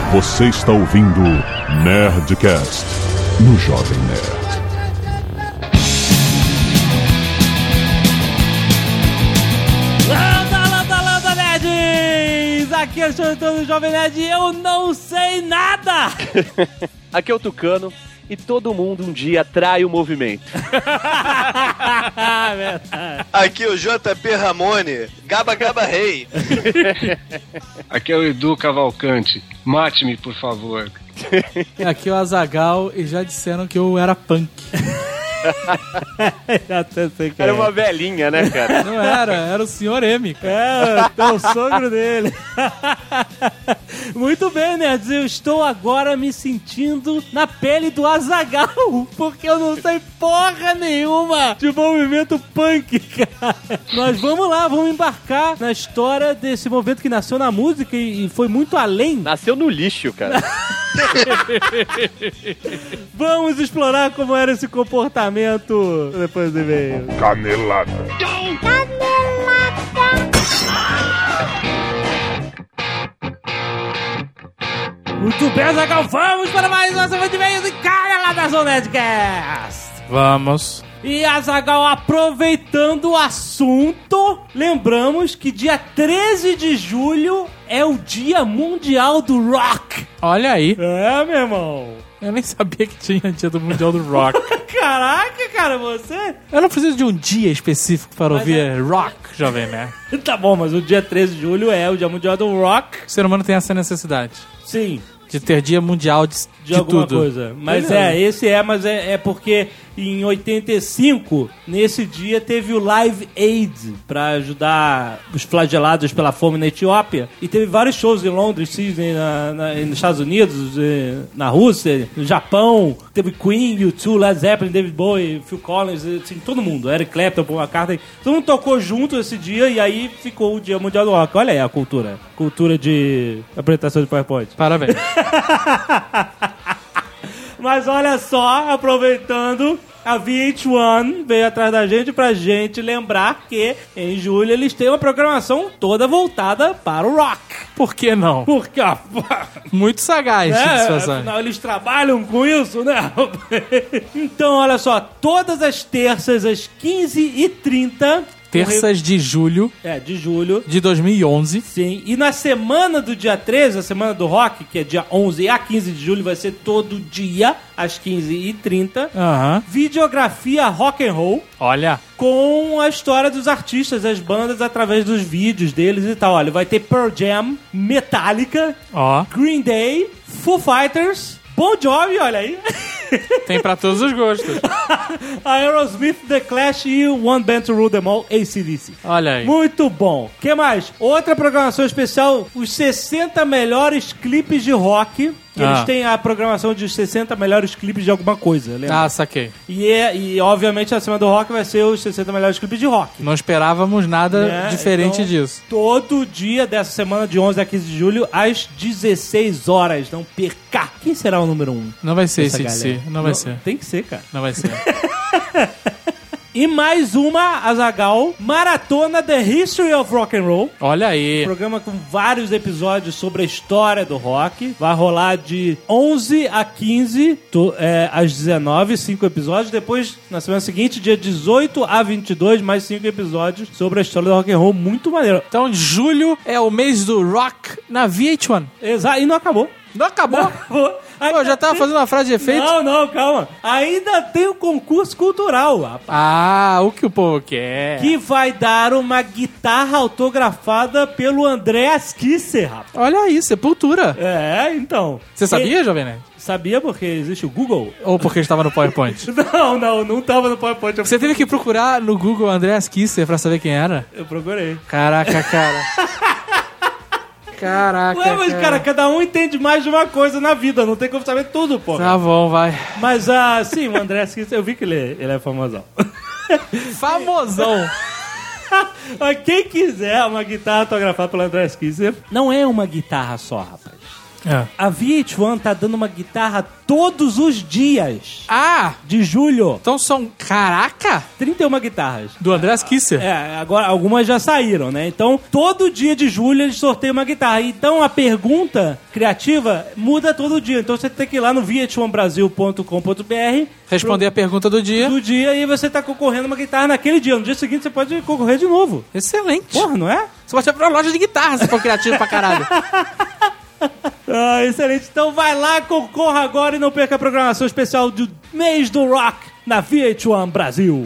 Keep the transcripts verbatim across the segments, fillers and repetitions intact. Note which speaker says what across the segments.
Speaker 1: Você está ouvindo Nerdcast no Jovem Nerd.
Speaker 2: Landa, landa, landa, nerds! Aqui é o show do Jovem Nerd e eu não sei nada!
Speaker 3: Aqui é o Tucano. E todo mundo um dia trai o movimento.
Speaker 4: Aqui é o J P Ramone, Gaba Gaba Rei.
Speaker 5: Aqui é o Edu Cavalcante. Mate-me, por favor.
Speaker 6: Aqui é o Azaghal e já disseram que eu era punk.
Speaker 3: Era uma velhinha, né, cara?
Speaker 6: Não era, era o senhor M.
Speaker 2: É, é o sogro dele. Muito bem, nerds, eu estou agora me sentindo na pele do Azaghal, porque eu não sei porra nenhuma de movimento punk, cara. Nós vamos lá, vamos embarcar na história desse movimento que nasceu na música e foi muito além.
Speaker 3: Nasceu no lixo, cara.
Speaker 2: Vamos explorar como era esse comportamento depois do e-mail.
Speaker 1: Canelada.
Speaker 2: Muito bem, Azaghal, vamos para mais uma semana de e-mails e Canelada Nerdcast.
Speaker 6: Vamos.
Speaker 2: E Azaghal, aproveitando o assunto, lembramos que dia treze de julho é o Dia Mundial do Rock.
Speaker 6: Olha aí.
Speaker 2: É, meu irmão.
Speaker 6: Eu nem sabia que tinha Dia do Mundial do Rock.
Speaker 2: Caraca, cara, você...
Speaker 6: Eu não preciso de um dia específico para
Speaker 2: Mas
Speaker 6: ouvir
Speaker 2: é...
Speaker 6: rock, jovem, né?
Speaker 2: Tá bom, mas o dia treze de julho é o Dia Mundial do Rock.
Speaker 6: O ser humano tem essa necessidade.
Speaker 2: Sim.
Speaker 6: De ter dia mundial de,
Speaker 2: De,
Speaker 6: de
Speaker 2: alguma
Speaker 6: tudo.
Speaker 2: coisa. Mas
Speaker 6: Beleza.
Speaker 2: é, esse é, mas é, é porque em oitenta e cinco, nesse dia, teve o Live Aid pra ajudar os flagelados pela fome na Etiópia. E teve vários shows em Londres, Sydney, na, na, nos Estados Unidos, na Rússia, no Japão. Teve Queen, U dois, Led Zeppelin, David Bowie, Phil Collins, assim, todo mundo. Eric Clapton, Paul McCartney. Todo mundo tocou junto esse dia e aí ficou o Dia Mundial do Rock. Olha aí a cultura. Cultura de apresentação de PowerPoint.
Speaker 6: Parabéns.
Speaker 2: Mas olha só, aproveitando, a V H um veio atrás da gente pra gente lembrar que em julho eles têm uma programação toda voltada para o rock.
Speaker 6: Por que não?
Speaker 2: Porque, ó,
Speaker 6: Muito sagaz,
Speaker 2: é,
Speaker 6: situação.
Speaker 2: afinal eles trabalham com isso, né? Então, olha só, todas as terças às quinze e trinta...
Speaker 6: Terças de julho
Speaker 2: É, de julho.
Speaker 6: de dois mil e onze.
Speaker 2: Sim, e na semana do dia treze, a semana do rock, que é dia onze a quinze de julho, vai ser todo dia, às quinze e trinta.
Speaker 6: Aham.
Speaker 2: Videografia rock and roll,
Speaker 6: Olha.
Speaker 2: com a história dos artistas, as bandas, através dos vídeos deles e tal. Olha, vai ter Pearl Jam, Metallica,
Speaker 6: Ó.
Speaker 2: Green Day, Foo Fighters, Bon Jovi, olha aí.
Speaker 6: Tem pra todos os gostos.
Speaker 2: Aerosmith, The Clash e One Band to Rule Them All, A C D C.
Speaker 6: Olha aí.
Speaker 2: Muito bom. O que mais? Outra programação especial, os sessenta melhores clipes de rock. Que
Speaker 6: Ah.
Speaker 2: eles têm a programação de sessenta melhores clipes de alguma coisa, lembra?
Speaker 6: Ah, saquei.
Speaker 2: E, é, e, obviamente, a semana do rock vai ser os sessenta melhores clipes de rock.
Speaker 6: Não esperávamos nada
Speaker 2: Né?
Speaker 6: diferente
Speaker 2: Então,
Speaker 6: disso.
Speaker 2: Todo dia dessa semana, de onze a quinze de julho, às dezesseis horas. Não perca. Quem será o número um?
Speaker 6: Não vai ser
Speaker 2: Essa
Speaker 6: esse de si.
Speaker 2: galera?
Speaker 6: Não vai ser.
Speaker 2: Tem que ser, cara.
Speaker 6: Não vai ser.
Speaker 2: E mais uma, Azaghal, Maratona The History of Rock and Roll.
Speaker 6: Olha aí.
Speaker 2: Programa com vários episódios sobre a história do rock. Vai rolar de onze a quinze, to, é, às dezenove, cinco episódios. Depois, na semana seguinte, dia dezoito a vinte e dois, mais cinco episódios sobre a história do rock and roll. Muito maneiro.
Speaker 6: Então, julho é o mês do rock na V H um.
Speaker 2: Exato. E não acabou.
Speaker 6: Não acabou?
Speaker 2: Não acabou.
Speaker 6: Pô, já tava fazendo uma frase de efeito?
Speaker 2: Não, não, calma. Ainda tem o concurso cultural, rapaz.
Speaker 6: Ah, o que o povo quer.
Speaker 2: Que vai dar uma guitarra autografada pelo Andreas Kisser, rapaz.
Speaker 6: Olha aí, sepultura.
Speaker 2: É, então.
Speaker 6: Você sabia, Jovem Nerd?
Speaker 2: Sabia porque existe o Google?
Speaker 6: Ou porque estava no PowerPoint?
Speaker 2: Não, não, não tava no PowerPoint. Eu,
Speaker 6: Você teve que procurar no Google Andreas Kisser pra saber quem era?
Speaker 2: eu procurei.
Speaker 6: Caraca, cara. Caraca,
Speaker 2: Ué, mas cara, cada um entende mais de uma coisa na vida. Não tem como saber tudo, pô.
Speaker 6: Tá bom, vai.
Speaker 2: Mas, ah, sim, o André Kisser, eu vi que ele, ele é famosão.
Speaker 6: Famosão.
Speaker 2: Mas quem quiser uma guitarra autografada pelo André Kisser, não é uma guitarra só, rapaz.
Speaker 6: É.
Speaker 2: A V H um tá dando uma guitarra todos os dias.
Speaker 6: Ah!
Speaker 2: De julho.
Speaker 6: Então são... Caraca!
Speaker 2: trinta e uma guitarras.
Speaker 6: Do Andrés Kisser.
Speaker 2: É, agora algumas já saíram, né? Então, todo dia de julho eles sorteiam uma guitarra. Então, a pergunta criativa muda todo dia. Então, você tem que ir lá no v h um brasil ponto com ponto b r
Speaker 6: Responder a pergunta do dia.
Speaker 2: do dia e você tá concorrendo uma guitarra naquele dia. No dia seguinte, você pode concorrer de novo.
Speaker 6: Excelente.
Speaker 2: Porra, não é?
Speaker 6: Você pode ir pra loja de guitarra se for criativo pra caralho.
Speaker 2: Ah, excelente. Então, vai lá, concorra agora e não perca a programação especial do mês do rock na V H um Brasil.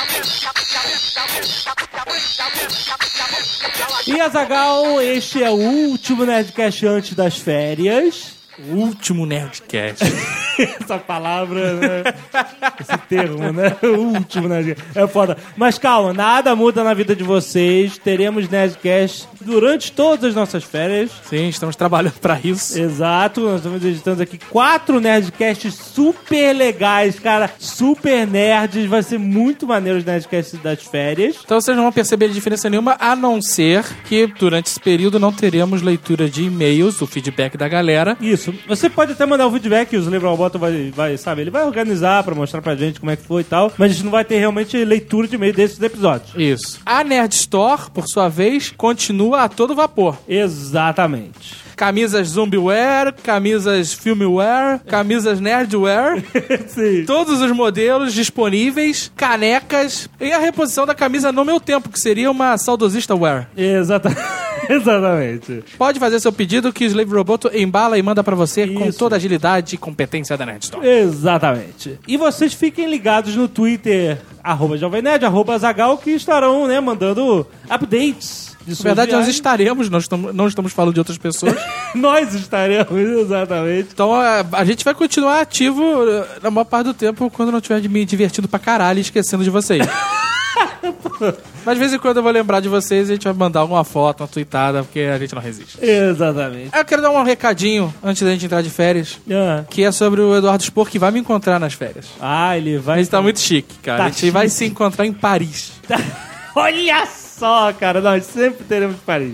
Speaker 2: E Azaghal, este é o último Nerdcast antes das férias.
Speaker 6: O último Nerdcast.
Speaker 2: Essa palavra, né? Esse termo, né? O último Nerdcast. É foda. Mas calma, nada muda na vida de vocês. Teremos Nerdcast durante todas as nossas férias.
Speaker 6: Sim, estamos trabalhando pra isso.
Speaker 2: Exato, nós estamos editando aqui quatro Nerdcasts super legais, cara. Super nerds. Vai ser muito maneiro os Nerdcasts das férias.
Speaker 6: Então vocês não vão perceber diferença nenhuma, a não ser que durante esse período não teremos leitura de e-mails, o feedback da galera.
Speaker 2: Isso. Você pode até mandar o feedback, o Livro Roboto vai, vai, sabe, ele vai organizar pra mostrar pra gente como é que foi e tal, mas a gente não vai ter realmente leitura de e-mail desses episódios.
Speaker 6: Isso. A Nerd Store, por sua vez, continua a todo vapor.
Speaker 2: Exatamente.
Speaker 6: Camisas Zumbiware, camisas Filmware, camisas Nerdware.
Speaker 2: Sim.
Speaker 6: Todos os modelos disponíveis, canecas e a reposição da camisa No Meu Tempo, que seria uma saudosista wear.
Speaker 2: Exata... Exatamente.
Speaker 6: Pode fazer seu pedido que o Slave Roboto embala e manda pra você com
Speaker 2: Isso.
Speaker 6: toda a agilidade e competência da Nerd Store.
Speaker 2: Exatamente. E vocês fiquem ligados no Twitter, arroba Jovem Nerd, arroba Azaghal, que estarão, né, mandando updates.
Speaker 6: Na verdade, nós estaremos, nós estamos, não estamos falando de outras pessoas.
Speaker 2: Nós estaremos, exatamente.
Speaker 6: Então, a, a gente vai continuar ativo na maior parte do tempo quando não estiver me divertindo pra caralho e esquecendo de vocês. Mas de vez em quando eu vou lembrar de vocês e a gente vai mandar alguma foto, uma tweetada, porque a gente não resiste.
Speaker 2: Exatamente.
Speaker 6: Eu quero dar um recadinho antes da gente entrar de férias,
Speaker 2: Ah,
Speaker 6: que é sobre o Eduardo Spor, que vai me encontrar nas férias.
Speaker 2: ah ele vai...
Speaker 6: A gente tá muito chique, cara.
Speaker 2: Tá
Speaker 6: a gente vai
Speaker 2: chique.
Speaker 6: se encontrar em Paris.
Speaker 2: Olha só, cara, nós sempre teremos Paris.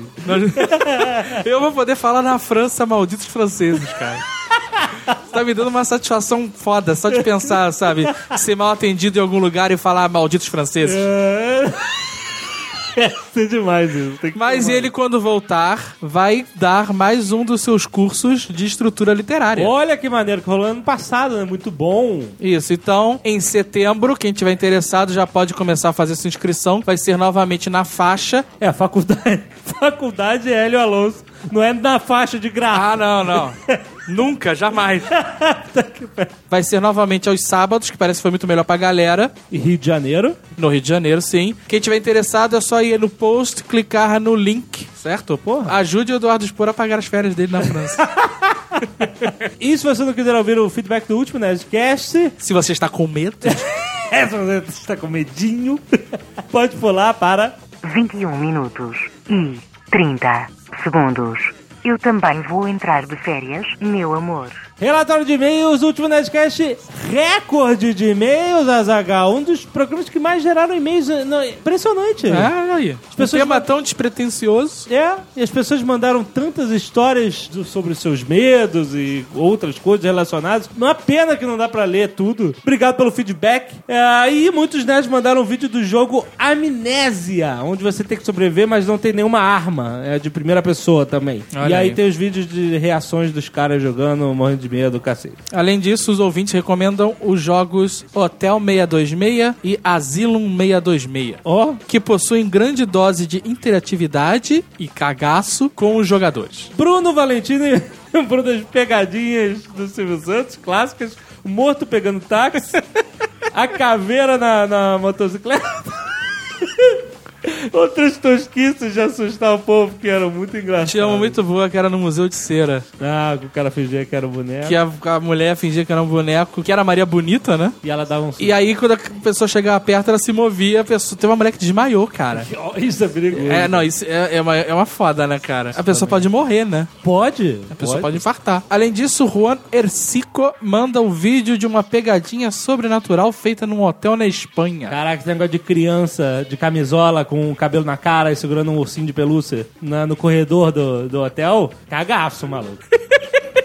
Speaker 6: Eu vou poder falar na França, malditos franceses, cara. Você tá me dando uma satisfação foda, só de pensar, sabe? Ser mal atendido em algum lugar e falar malditos franceses.
Speaker 2: É, é demais isso. Tem que
Speaker 6: Mas
Speaker 2: tomar.
Speaker 6: ele, quando voltar, vai dar mais um dos seus cursos de estrutura literária.
Speaker 2: Olha que maneiro, que rolou ano passado, né? Muito bom.
Speaker 6: Isso, então, em setembro, quem tiver interessado já pode começar a fazer sua inscrição. Vai ser novamente na faixa.
Speaker 2: É, a faculdade, faculdade Hélio Alonso. Não é na faixa de graça.
Speaker 6: Ah, não, não. Nunca, jamais. Vai ser novamente aos sábados, que parece que foi muito melhor pra galera.
Speaker 2: E Rio de Janeiro.
Speaker 6: No Rio de Janeiro, sim. Quem tiver interessado é só ir no post, clicar no link, certo?
Speaker 2: Porra.
Speaker 6: Ajude o Eduardo Spor a pagar as férias dele na França.
Speaker 2: E se você não quiser ouvir o feedback do último Nerdcast,
Speaker 6: Se você está com medo...
Speaker 2: é, se você está com medinho, pode pular para...
Speaker 7: vinte e um minutos e trinta segundos. Eu também vou entrar de férias, meu amor.
Speaker 2: Relatório de e-mails, último Nerdcast, recorde de e-mails, Azaghal. Um dos programas que mais geraram e-mails. Não, impressionante.
Speaker 6: Ah, aí. As
Speaker 2: pessoas
Speaker 6: um tema
Speaker 2: ma-
Speaker 6: tão despretensioso.
Speaker 2: É, e as pessoas mandaram tantas histórias do- sobre os seus medos e outras coisas relacionadas. Uma pena que não dá pra ler tudo. Obrigado pelo feedback. É, e muitos nerds mandaram um vídeo do jogo Amnésia, onde você tem que sobreviver, mas não tem nenhuma arma. É de primeira pessoa também.
Speaker 6: Olha
Speaker 2: e aí,
Speaker 6: aí.
Speaker 2: tem os vídeos de reações dos caras jogando, morrendo de medo, cacete.
Speaker 6: Além disso, os ouvintes recomendam os jogos Hotel seiscentos e vinte e seis e Asylum seiscentos e vinte e seis.
Speaker 2: Ó,
Speaker 6: Que possuem grande dose de interatividade e cagaço com os jogadores.
Speaker 2: Bruno Valentino lembrou das pegadinhas do Silvio Santos, clássicas. O morto pegando táxi, a caveira na, na motocicleta. Outras tosquices de assustar o povo que eram muito engraçadas.
Speaker 6: Tinha uma muito boa que era no Museu de Cera.
Speaker 2: Ah, que o cara fingia que era um boneco.
Speaker 6: Que a, a mulher fingia que era um boneco, que era a Maria Bonita, né?
Speaker 2: E ela dava um susto.
Speaker 6: E aí, quando a pessoa chegava perto, ela se movia. A pessoa... Teve uma mulher que desmaiou, cara.
Speaker 2: Isso é perigoso.
Speaker 6: É, não, isso é, é, uma, é uma foda, né, cara? A pessoa pode morrer, né?
Speaker 2: Pode?
Speaker 6: A pessoa pode infartar. Além disso, Juan Ercico manda um vídeo de uma pegadinha sobrenatural feita num hotel na Espanha.
Speaker 2: Caraca, esse negócio de criança de camisola com o cabelo na cara e segurando um ursinho de pelúcia na, no corredor do, do hotel. Cagaço, maluco.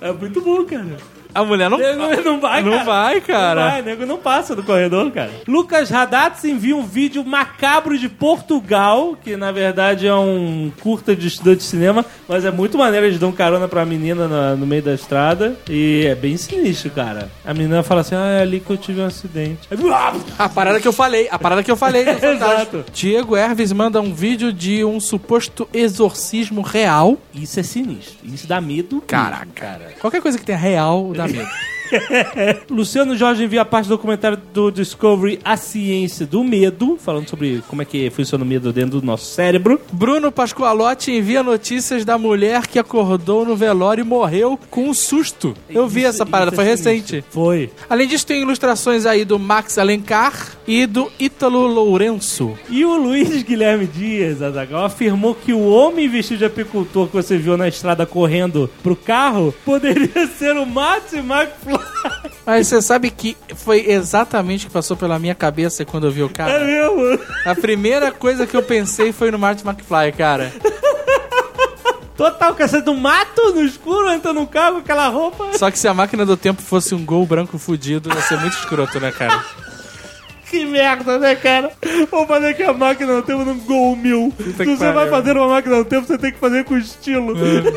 Speaker 2: É muito bom, cara.
Speaker 6: A mulher não,
Speaker 2: Nego não vai,
Speaker 6: não
Speaker 2: cara.
Speaker 6: vai, cara.
Speaker 2: Não vai, nego não passa do corredor, cara. Lucas Radatz envia um vídeo macabro de Portugal, que na verdade é um curta de estudante de cinema, mas é muito maneiro, eles dão carona pra menina no, no meio da estrada, e é bem sinistro, cara. A menina fala assim, ah, é ali que eu tive um acidente.
Speaker 6: A parada que eu falei, a parada que eu falei. do Fantástico.
Speaker 2: Exato.
Speaker 6: Diego Herves manda um vídeo de um suposto exorcismo real.
Speaker 2: Isso é sinistro, isso dá medo.
Speaker 6: Caraca, cara. Qualquer coisa que tenha real dá medo.
Speaker 2: Luciano Jorge envia a parte do documentário do Discovery A Ciência do Medo, falando sobre como é que funciona o medo dentro do nosso cérebro.
Speaker 6: Bruno Pascoalotti envia notícias da mulher que acordou no velório e morreu com um susto. Eu vi
Speaker 2: Isso-
Speaker 6: essa parada,
Speaker 2: isso
Speaker 6: foi
Speaker 2: é
Speaker 6: recente.
Speaker 2: sinistro. Foi.
Speaker 6: Além disso, tem ilustrações aí do Max Alencar e do Ítalo Lourenço.
Speaker 2: E o Luiz Guilherme Dias, Azaghal, afirmou que o homem vestido de apicultor que você viu na estrada correndo pro carro poderia ser o Marty McFly.
Speaker 6: Mas você sabe que foi exatamente o que passou pela minha cabeça quando eu vi o
Speaker 2: É
Speaker 6: cara?
Speaker 2: mesmo?
Speaker 6: A primeira coisa que eu pensei foi no Marty McFly, cara.
Speaker 2: Total, cara, você do mato, no escuro, entra no carro com aquela roupa.
Speaker 6: Só que se a máquina do tempo fosse um gol branco fudido, ia ser muito escroto, né, cara?
Speaker 2: Que merda, né, cara? Vamos fazer aqui a máquina do tempo num Gol Mil. Se
Speaker 6: que
Speaker 2: você vai
Speaker 6: pariu.
Speaker 2: fazer uma máquina do tempo, você tem que fazer com estilo.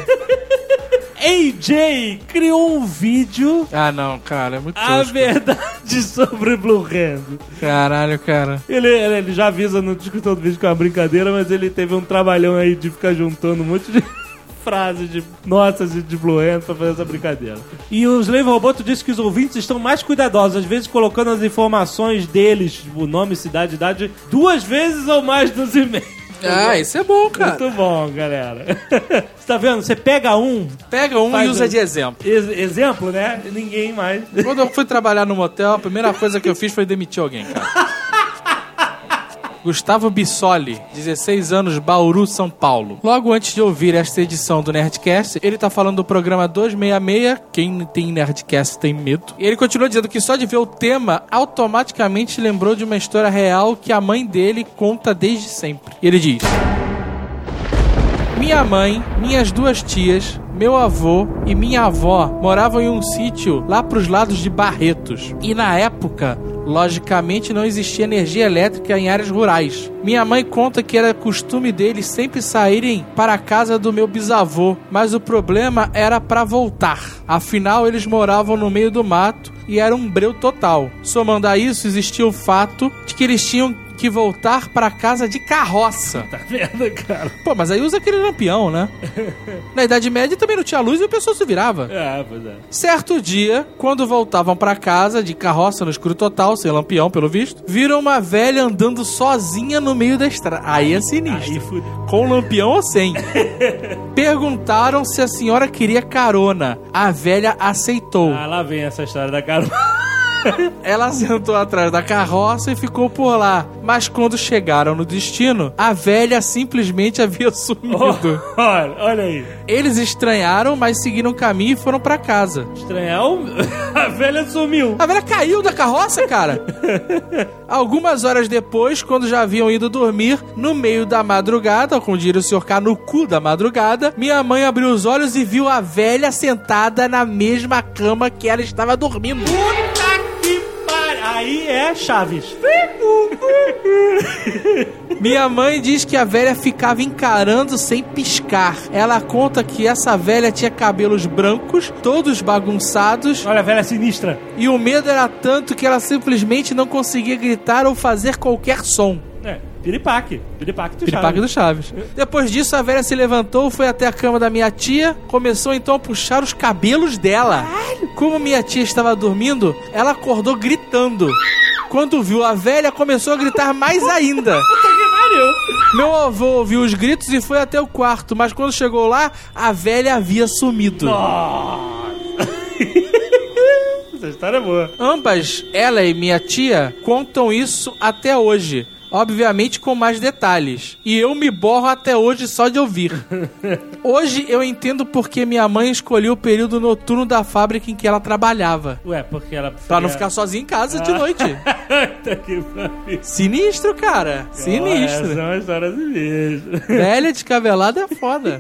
Speaker 2: A J criou um vídeo,
Speaker 6: Ah, não, cara, é muito
Speaker 2: a
Speaker 6: tosco.
Speaker 2: verdade sobre Blue Hand.
Speaker 6: Caralho, cara.
Speaker 2: Ele, ele, ele já avisa no descrição do vídeo que é uma brincadeira, mas ele teve um trabalhão aí de ficar juntando um monte de frases de nossas de, de Blue Hand pra fazer essa brincadeira. E o Slave Roboto disse que os ouvintes estão mais cuidadosos, às vezes colocando as informações deles, tipo nome, cidade, idade, duas vezes ou mais nos e-mails.
Speaker 6: Ah, isso é bom, cara.
Speaker 2: Muito bom, galera. Você tá vendo? Você pega um,
Speaker 6: Pega um
Speaker 2: Faz
Speaker 6: e usa
Speaker 2: um.
Speaker 6: de exemplo.
Speaker 2: ex- exemplo, né? Ninguém mais.
Speaker 6: Quando eu fui trabalhar no motel, a primeira coisa que eu fiz foi demitir alguém, cara. Gustavo Bissoli, dezesseis anos, Bauru, São Paulo. Logo antes de ouvir esta edição do Nerdcast, ele tá falando do programa duzentos e sessenta e seis, quem tem Nerdcast tem medo. E ele continua dizendo que só de ver o tema, automaticamente lembrou de uma história real que a mãe dele conta desde sempre. E ele diz... Minha mãe, minhas duas tias, meu avô e minha avó moravam em um sítio lá pros lados de Barretos. E na época, logicamente, não existia energia elétrica em áreas rurais. Minha mãe conta que era costume deles sempre saírem para a casa do meu bisavô, mas o problema era para voltar. Afinal, eles moravam no meio do mato e era um breu total. Somando a isso, existia o fato de que eles tinham que voltar para casa de carroça.
Speaker 2: Tá vendo, cara?
Speaker 6: Pô, mas aí usa aquele lampião, né? Na Idade Média também não tinha luz e o pessoal se virava.
Speaker 2: É, pois é.
Speaker 6: Certo dia, quando voltavam pra casa de carroça no escuro total, sem lampião pelo visto, viram uma velha andando sozinha no meio da estrada. Aí é sinistro.
Speaker 2: Aí fudeu.
Speaker 6: Com lampião ou sem. Perguntaram se a senhora queria carona. A velha aceitou.
Speaker 2: Ah, lá vem essa história da carona.
Speaker 6: Ela sentou atrás da carroça e ficou por lá. Mas quando chegaram no destino, a velha simplesmente havia sumido.
Speaker 2: olha, olha aí.
Speaker 6: Eles estranharam, mas seguiram o caminho e foram pra casa.
Speaker 2: Estranhar, o- a velha sumiu.
Speaker 6: A velha caiu da carroça, cara. Algumas horas depois, quando já haviam ido dormir, no meio da madrugada, como diria o senhor K, no cu da madrugada, minha mãe abriu os olhos e viu a velha sentada na mesma cama que ela estava dormindo.
Speaker 2: Puta que pariu. Aí é Chaves.
Speaker 6: Minha mãe diz que a velha ficava encarando sem piscar. Ela conta que essa velha tinha cabelos brancos, todos bagunçados,
Speaker 2: Olha a velha sinistra.
Speaker 6: e o medo era tanto que ela simplesmente não conseguia gritar ou fazer qualquer som.
Speaker 2: É, piripaque. Piripaque do
Speaker 6: Piripaque do
Speaker 2: Chaves.
Speaker 6: Chaves. Depois disso, a velha se levantou, foi até a cama da minha tia, começou então a puxar os cabelos dela. Como minha tia estava dormindo, ela acordou gritando. Quando viu a velha, começou a gritar mais ainda. Meu avô ouviu os gritos e foi até o quarto, mas quando chegou lá, a velha havia sumido.
Speaker 2: Essa história é boa.
Speaker 6: Ambas, ela e minha tia, contam isso até hoje. obviamente com mais detalhes. E eu me borro até hoje só de ouvir. Hoje eu entendo porque minha mãe escolheu o período noturno da fábrica em que ela trabalhava.
Speaker 2: Ué, porque ela...
Speaker 6: Pra não ficar sozinha em casa de noite.
Speaker 2: Tá que pariu.
Speaker 6: Sinistro, cara. Sinistro.
Speaker 2: Essa é uma história assim mesmo.
Speaker 6: Velha descabelada é foda.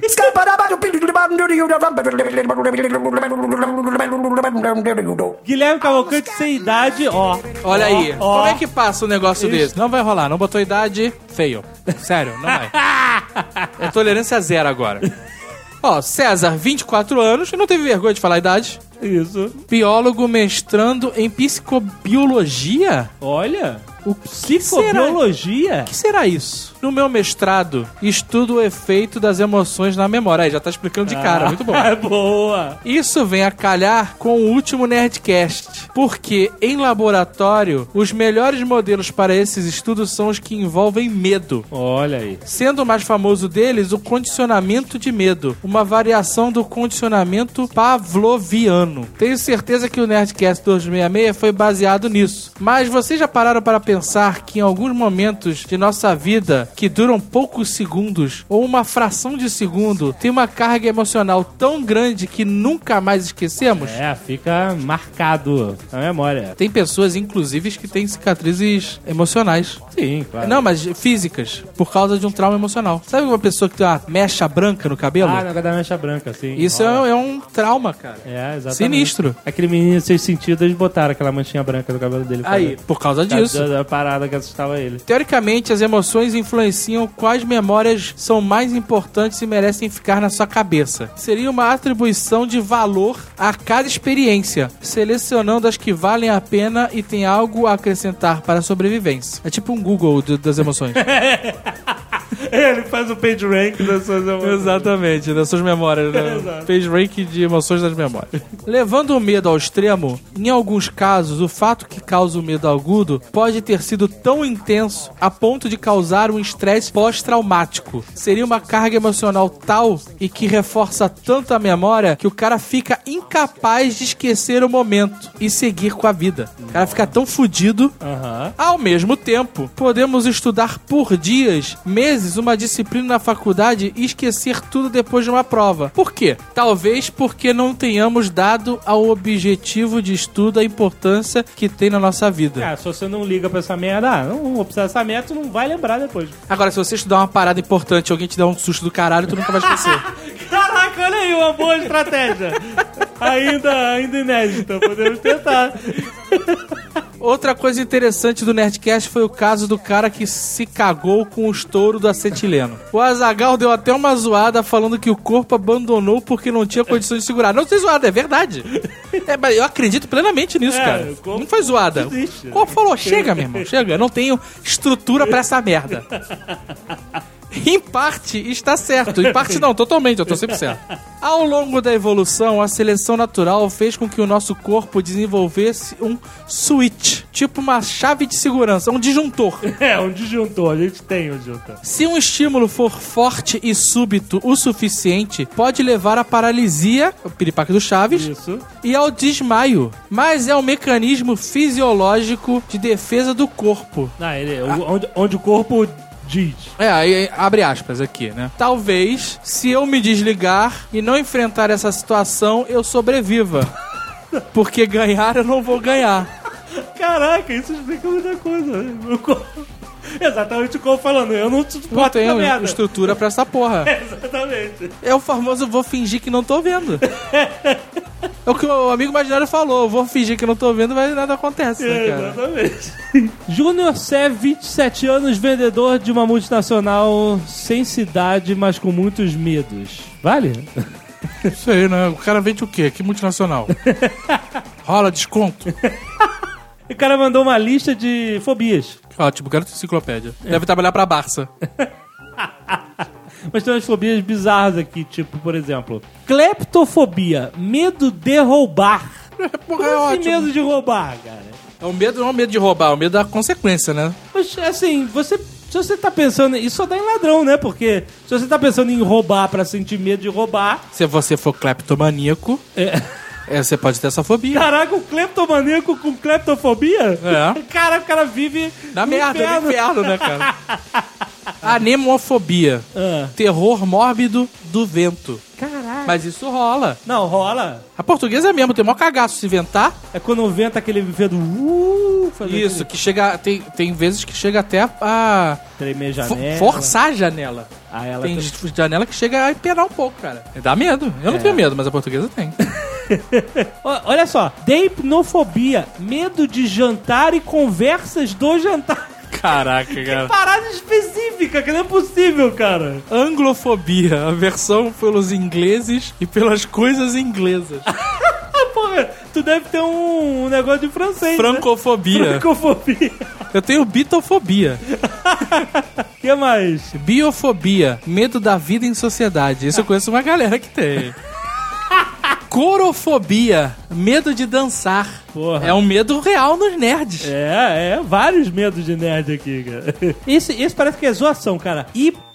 Speaker 2: Guilherme Cavalcante sem idade, ó.
Speaker 6: Olha
Speaker 2: ó,
Speaker 6: aí.
Speaker 2: ó.
Speaker 6: Como é que passa um negócio
Speaker 2: Isso.
Speaker 6: desse? Não vai rolar. Não botou idade, feio. Sério, não vai. É tolerância zero agora. Ó, César, vinte e quatro anos, não teve vergonha de falar a idade.
Speaker 2: Isso.
Speaker 6: Biólogo mestrando em psicobiologia?
Speaker 2: Olha,
Speaker 6: O que
Speaker 2: psicobiologia?
Speaker 6: O que será isso? No meu mestrado, estudo o efeito das emoções na memória. Aí já tá explicando de cara,
Speaker 2: Ah,
Speaker 6: muito bom.
Speaker 2: Boa.
Speaker 6: Isso vem a calhar com o último Nerdcast, porque em laboratório, os melhores modelos para esses estudos são os que envolvem medo.
Speaker 2: Olha aí.
Speaker 6: Sendo o mais famoso deles, o condicionamento de medo, uma variação do condicionamento pavloviano. Tenho certeza que o Nerdcast duzentos e sessenta e seis foi baseado nisso. Mas vocês já pararam para pensar que em alguns momentos de nossa vida, que duram poucos segundos, ou uma fração de segundo, tem uma carga emocional tão grande que nunca mais esquecemos?
Speaker 2: É, fica marcado na memória.
Speaker 6: Tem pessoas, inclusive, que têm cicatrizes emocionais.
Speaker 2: Sim, claro.
Speaker 6: Não, mas físicas, por causa de um trauma emocional. Sabe uma pessoa que tem uma mecha branca no cabelo?
Speaker 2: Ah, na da mecha branca, sim.
Speaker 6: Isso é, é um trauma, cara.
Speaker 2: É, exatamente.
Speaker 6: Sinistro.
Speaker 2: Aquele menino sem sentido, eles botaram aquela manchinha branca no cabelo dele.
Speaker 6: Aí, por causa disso.
Speaker 2: Da, da parada que assustava ele.
Speaker 6: Teoricamente, as emoções influenciam quais memórias são mais importantes e merecem ficar na sua cabeça. Seria uma atribuição de valor a cada experiência, selecionando as que valem a pena e tem algo a acrescentar para a sobrevivência. É tipo um Google de, das emoções.
Speaker 2: Ele faz o page rank das suas emoções.
Speaker 6: Exatamente, das suas memórias, né?
Speaker 2: Exato.
Speaker 6: Page rank de emoções das memórias. Levando o medo ao extremo, em alguns casos, o fato que causa o medo agudo pode ter sido tão intenso a ponto de causar um estresse pós-traumático. Seria uma carga emocional tal e que reforça tanto a memória que o cara fica incapaz de esquecer o momento e seguir com a vida. O cara fica tão fudido.
Speaker 2: Aham.
Speaker 6: Ao mesmo tempo, podemos estudar por dias, meses, uma disciplina na faculdade e esquecer tudo depois de uma prova. Por quê? Talvez porque não tenhamos dado ao objetivo de estudo a importância que tem na nossa vida.
Speaker 2: Cara, se você não liga pra essa merda, ah, não vou precisar dessa merda, tu não vai lembrar depois.
Speaker 6: Agora, se você estudar uma parada importante e alguém te der um susto do caralho, tu nunca vai esquecer.
Speaker 2: Caraca, olha aí, uma boa estratégia. ainda, ainda inédita, podemos tentar.
Speaker 6: Outra coisa interessante do Nerdcast foi o caso do cara que se cagou com o estouro do acetileno. O Azaghal deu até uma zoada falando que o corpo abandonou porque não tinha condição de segurar. Não foi zoada, é verdade. É, mas eu acredito plenamente nisso,
Speaker 2: É,
Speaker 6: cara.
Speaker 2: o corpo
Speaker 6: Não foi zoada.
Speaker 2: existe.
Speaker 6: O corpo falou, chega, meu irmão, chega. Eu não tenho estrutura pra essa merda. Em parte, está certo. Em parte não, totalmente, eu tô sempre certo. Ao longo da evolução, a seleção natural fez com que o nosso corpo desenvolvesse um switch, tipo uma chave de segurança, um disjuntor.
Speaker 2: É, um disjuntor, a gente tem um disjuntor.
Speaker 6: Se um estímulo for forte e súbito o suficiente, pode levar à paralisia, o piripaque do Chaves,
Speaker 2: Isso.
Speaker 6: e ao desmaio. Mas é um mecanismo fisiológico de defesa do corpo.
Speaker 2: Ah, ele, o- onde, onde o corpo diz.
Speaker 6: É, aí abre aspas aqui, né? Talvez, se eu me desligar e não enfrentar essa situação, eu sobreviva. Porque ganhar eu não vou ganhar.
Speaker 2: Caraca, isso explica muita coisa. Né? O corpo- Exatamente o corpo falando, eu não
Speaker 6: Não
Speaker 2: suporto essa
Speaker 6: tenho
Speaker 2: merda.
Speaker 6: estrutura pra essa porra.
Speaker 2: Exatamente.
Speaker 6: É o famoso vou fingir que não tô vendo. É o que o amigo imaginário falou. Vou fingir que não tô vendo, mas nada acontece, né, cara?
Speaker 2: Exatamente. Júnior Sé, vinte e sete anos, vendedor de uma multinacional sem cidade, mas com muitos medos. Vale?
Speaker 6: Isso aí, né? O cara vende o quê? Que multinacional? Rola desconto?
Speaker 2: O cara mandou uma lista de fobias.
Speaker 6: Ótimo, quero enciclopédia. Deve trabalhar pra Barça.
Speaker 2: Mas tem umas fobias bizarras aqui, tipo, por exemplo, cleptofobia, medo de roubar.
Speaker 6: Porra, é
Speaker 2: Como assim
Speaker 6: ótimo.
Speaker 2: medo de roubar, cara?
Speaker 6: É o medo, não é o medo de roubar, é o medo da consequência, né?
Speaker 2: Mas, assim, você... Se você tá pensando... Isso só dá em ladrão, né? Porque se você tá pensando em roubar pra sentir medo de roubar...
Speaker 6: Se você for cleptomaníaco,
Speaker 2: É...
Speaker 6: É, você pode ter essa fobia.
Speaker 2: Caraca, o cleptomaníaco com cleptofobia?
Speaker 6: É.
Speaker 2: Cara, o cara vive
Speaker 6: Na
Speaker 2: no
Speaker 6: merda,
Speaker 2: inferno.
Speaker 6: no inferno, né, cara? Anemofobia.
Speaker 2: Ah.
Speaker 6: Terror mórbido do vento.
Speaker 2: Caraca.
Speaker 6: Mas isso rola.
Speaker 2: Não, rola.
Speaker 6: A portuguesa é mesmo, tem maior cagaço se ventar.
Speaker 2: É quando o vento, aquele vento... Uh, fazer
Speaker 6: Isso,
Speaker 2: aquele-
Speaker 6: que chega. Tem, tem vezes que chega até a, a
Speaker 2: Tremer
Speaker 6: fo-
Speaker 2: janela.
Speaker 6: forçar a janela.
Speaker 2: Ah, ela
Speaker 6: Tem
Speaker 2: tem...
Speaker 6: janela que chega a empenar um pouco, cara. Dá medo. Eu não
Speaker 2: É.
Speaker 6: tenho medo, mas a portuguesa tem.
Speaker 2: Ó, olha só. Deipnofobia. Medo de jantar e conversas do jantar.
Speaker 6: Caraca, cara.
Speaker 2: Parada específica, que não é possível, cara.
Speaker 6: Anglofobia, aversão pelos ingleses e pelas coisas inglesas.
Speaker 2: Porra, tu deve ter um, um negócio de francês,
Speaker 6: Francofobia.
Speaker 2: né? Francofobia.
Speaker 6: Eu tenho bitofobia.
Speaker 2: O que mais?
Speaker 6: Biofobia, medo da vida em sociedade. Isso eu conheço uma galera que tem. Corofobia, medo de dançar.
Speaker 2: Porra.
Speaker 6: É um medo real nos nerds.
Speaker 2: É, é, vários medos de nerd aqui, cara. Esse, esse parece que é zoação, cara.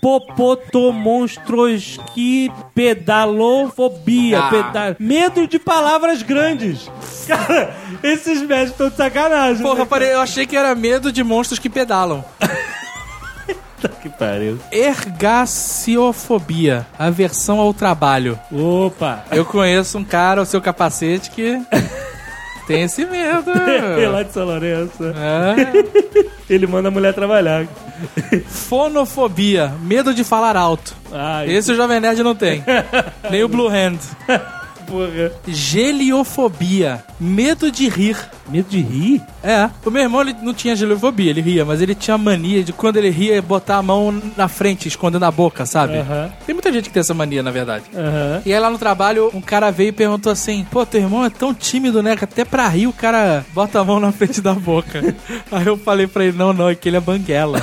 Speaker 2: Hipopotomonstrosqui pedalofobia.
Speaker 6: Ah.
Speaker 2: Peda... Medo de palavras grandes. Cara, esses médicos estão de sacanagem.
Speaker 6: Porra,
Speaker 2: né,
Speaker 6: parei, eu achei que era medo de monstros que pedalam.
Speaker 2: cara? Que pariu.
Speaker 6: Ergaciofobia, aversão ao trabalho.
Speaker 2: Opa.
Speaker 6: Eu conheço um cara, o seu capacete, que tem esse medo.
Speaker 2: Lá de São Lourenço.
Speaker 6: É.
Speaker 2: Ele manda a mulher trabalhar.
Speaker 6: Fonofobia, medo de falar alto.
Speaker 2: Ai,
Speaker 6: Esse o Jovem Nerd não tem. Nem o Blue Hand.
Speaker 2: porra.
Speaker 6: Geliofobia, medo de rir.
Speaker 2: Medo de rir?
Speaker 6: É, o meu irmão ele não tinha geliofobia, ele ria, mas ele tinha mania de quando ele ria botar a mão na frente, escondendo a boca, sabe?
Speaker 2: Aham.
Speaker 6: Tem muita gente que tem essa mania, na verdade.
Speaker 2: Aham.
Speaker 6: E aí lá no trabalho, um cara veio e perguntou assim: pô, teu irmão é tão tímido, né? Que até pra rir o cara bota a mão na frente da boca. Aí eu falei pra ele: não, não, é que ele é banguela.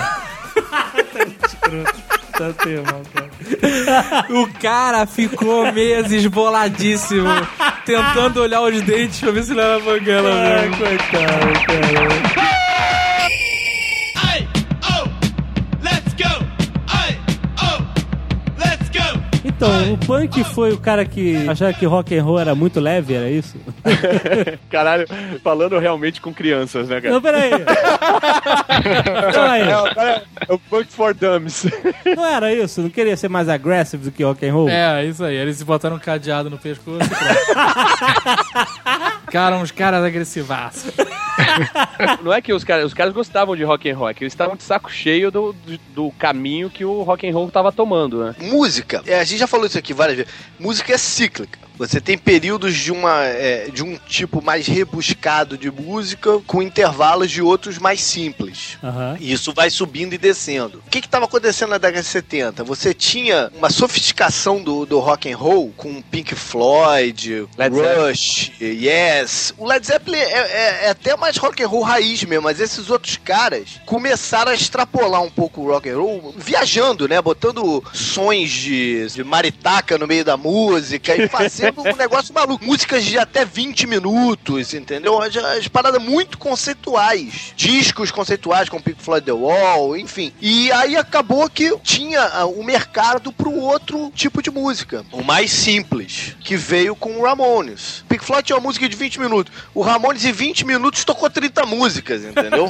Speaker 2: Tá tendo, cara.
Speaker 6: O cara ficou meses boladíssimo, tentando olhar os dentes pra ver se não era banguela
Speaker 2: Ai,
Speaker 6: mesmo.
Speaker 2: coitado, cara. Então, o Punk foi o cara que achava que rock and roll era muito leve, era isso?
Speaker 3: Caralho, falando realmente com crianças, né, cara?
Speaker 2: Não, peraí. Não, aí.
Speaker 3: É, o cara é o Punk for Dummies.
Speaker 2: Não era isso? Não queria ser mais agressivo do que rock and roll?
Speaker 6: É, isso aí. Eles botaram um cadeado no pescoço e pronto. Ficaram uns caras agressivaços.
Speaker 3: Não é que os caras, os caras gostavam de rock and roll, é que eles estavam de saco cheio do, do, do caminho que o rock and roll tava tomando, né?
Speaker 4: Música, é, a gente já falou isso aqui várias vezes. Música é cíclica. Você tem períodos de, uma, é, de um tipo mais rebuscado de música com intervalos de outros mais simples.
Speaker 2: Aham.
Speaker 4: E isso vai subindo e descendo. O que estava acontecendo na década de setenta? Você tinha uma sofisticação do, do rock and roll com Pink Floyd,
Speaker 3: Led
Speaker 4: Rush, Yes. O Led Zeppelin é, é- é até mais rock and roll raiz mesmo, mas esses outros caras começaram a extrapolar um pouco o rock and roll, viajando, né? Botando sons de, de maritaca no meio da música e fazendo um negócio maluco. Músicas de até vinte minutos, entendeu? As, as paradas muito conceituais. Discos conceituais com Pink Floyd The Wall, enfim. E aí acabou que tinha ah, um mercado pro outro tipo de música. O mais simples, que veio com o Ramones. Pink Floyd tinha uma música de vinte minutos. O Ramones em vinte minutos tocou trinta músicas, entendeu?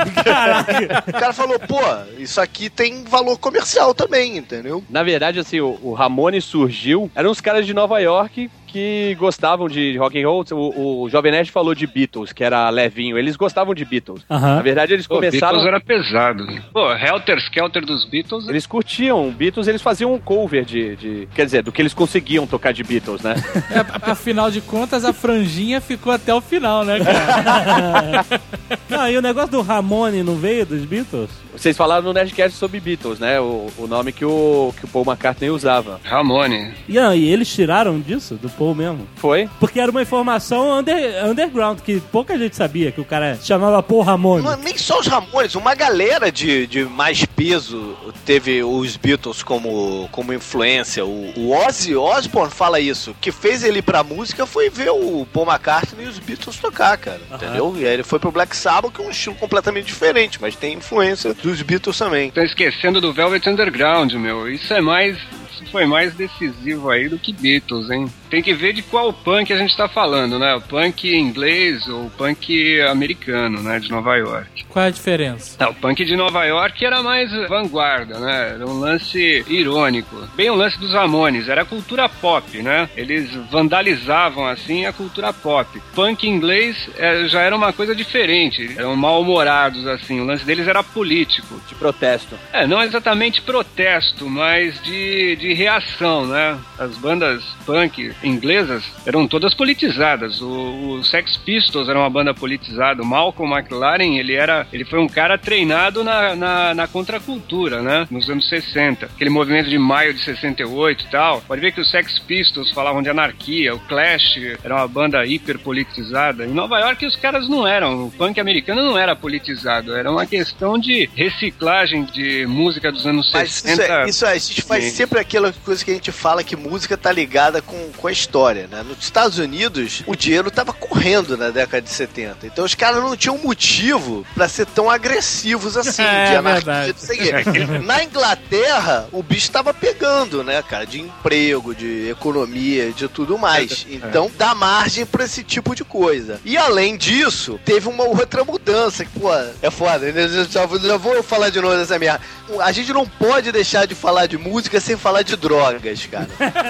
Speaker 4: O cara falou, pô, isso aqui tem valor comercial também, entendeu?
Speaker 3: Na verdade, assim, o, o Ramones surgiu, eram uns caras de Nova York que gostavam de rock and roll. O, o Jovem Nerd falou de Beatles, que era levinho. Eles gostavam de Beatles.
Speaker 2: Aham.
Speaker 3: Na verdade, eles
Speaker 5: Pô,
Speaker 3: começaram...
Speaker 5: Beatles era pesado. Pô, Helter Skelter dos Beatles.
Speaker 3: Eles curtiam Beatles, eles faziam um cover de, de... Quer dizer, do que eles conseguiam tocar de Beatles, né?
Speaker 6: É, afinal de contas, a franjinha ficou até o final, né, cara?
Speaker 2: Não, e o negócio do Ramone não veio dos Beatles?
Speaker 3: Vocês falaram no Nerdcast sobre Beatles, né? O, o nome que o, que o Paul McCartney usava.
Speaker 5: Ramone.
Speaker 2: E, ah, e eles tiraram disso, do Paul mesmo?
Speaker 3: Foi?
Speaker 2: Porque era uma informação under, underground, que pouca gente sabia, que o cara chamava Paul Ramone.
Speaker 4: Não, nem só os Ramones, uma galera de, de mais peso teve os Beatles como, como influência. O, o Ozzy Osbourne fala isso. O que fez ele ir pra música foi ver o Paul McCartney e os Beatles tocar, cara.
Speaker 2: Aham.
Speaker 4: Entendeu? E aí ele foi pro Black Sabbath, que é um estilo completamente diferente, mas tem influência dos Beatles também.
Speaker 5: Tá esquecendo do Velvet Underground, meu. Isso é mais foi mais decisivo aí do que Beatles, hein? Tem que ver de qual punk a gente tá falando, né? O punk inglês ou o punk americano, né? De Nova York.
Speaker 6: Qual é a diferença?
Speaker 5: Não, o punk de Nova York era mais vanguarda, né? Era um lance irônico. Bem o lance dos Ramones, era a cultura pop, né? Eles vandalizavam, assim, a cultura pop. Punk inglês é, já era uma coisa diferente. Eram mal-humorados, assim. O lance deles era político.
Speaker 3: De protesto.
Speaker 5: É, não exatamente protesto, mas de, de reação, né? As bandas punk inglesas eram todas politizadas. O, o Sex Pistols era uma banda politizada. O Malcolm McLaren, ele era, ele foi um cara treinado na, na, na contracultura, né? Nos anos sessenta. Aquele movimento de maio de sessenta e oito e tal. Pode ver que os Sex Pistols falavam de anarquia. O Clash era uma banda hiper politizada. Em Nova York os caras não eram. O punk americano não era politizado. Era uma questão de reciclagem de música dos anos
Speaker 4: Mas
Speaker 5: sessenta.
Speaker 4: Isso é, isso é, a gente faz
Speaker 5: Sim.
Speaker 4: sempre aquela coisa que a gente fala que música tá ligada com, com a história, né? Nos Estados Unidos, o dinheiro tava correndo na década de setenta. Então os caras não tinham motivo pra ser tão agressivos assim,
Speaker 6: É,
Speaker 4: de
Speaker 6: verdade.
Speaker 4: anarquia, não sei o quê. Na Inglaterra, o bicho tava pegando, né, cara? De emprego, de economia, de tudo mais. Então dá margem pra esse tipo de coisa. E além disso, teve uma outra mudança que, pô, é foda. Eu já, já vou falar de novo dessa merda. A gente não pode deixar de falar de música sem falar de drogas, cara.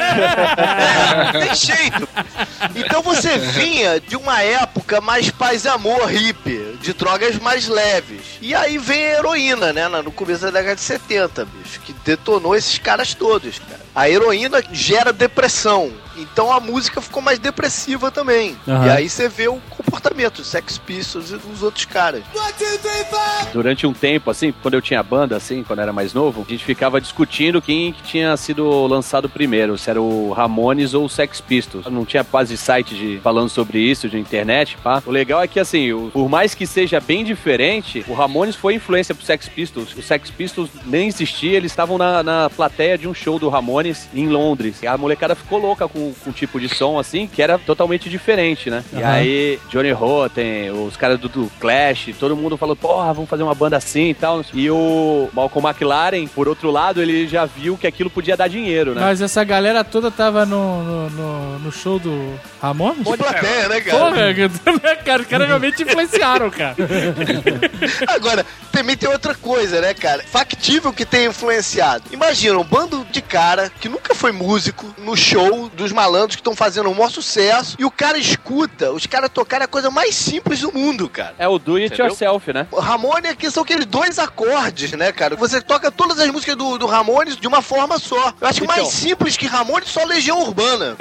Speaker 4: É, não tem jeito. Então você vinha de uma época mais paz e amor hippie, de drogas mais leves. E aí vem a heroína, né, no começo da década de setenta, bicho, que detonou esses caras todos, cara. A heroína gera depressão. Então a música ficou mais depressiva também.
Speaker 2: Uhum.
Speaker 4: E aí você vê o comportamento dos Sex Pistols e dos outros caras.
Speaker 3: Durante um tempo, assim, quando eu tinha banda, assim, quando eu era mais novo, a gente ficava discutindo quem que tinha sido lançado primeiro, se era o Ramones ou o Sex Pistols. Não tinha quase site de, falando sobre isso, de internet, pá. O legal é que, assim, o, por mais que seja bem diferente, o Ramones foi influência pro Sex Pistols. O Sex Pistols nem existia, eles estavam na, na plateia de um show do Ramones em Londres. E a molecada ficou louca com com um tipo de som, assim, que era totalmente diferente, né? Uhum. E aí, Johnny Rotten, os caras do, do Clash, todo mundo falou, porra, vamos fazer uma banda assim e tal. E o Malcolm McLaren, por outro lado, ele já viu que aquilo podia dar dinheiro, né?
Speaker 6: Mas essa galera toda tava no, no, no, no show do Ramones?
Speaker 4: De plateia, né, cara?
Speaker 6: Porra, cara, os caras realmente influenciaram, cara.
Speaker 4: Agora, também tem outra coisa, né, cara? Factível que tenha influenciado. Imagina, um bando de cara que nunca foi músico no show dos malandros que estão fazendo um maior sucesso e o cara escuta os caras tocarem a coisa mais simples do mundo, cara.
Speaker 3: É o do it Entendeu? yourself, né?
Speaker 4: O Ramones aqui são aqueles dois acordes, né, cara? Você toca todas as músicas do, do Ramones de uma forma só. Eu acho que
Speaker 3: então.
Speaker 4: mais simples que Ramones só Legião Urbana.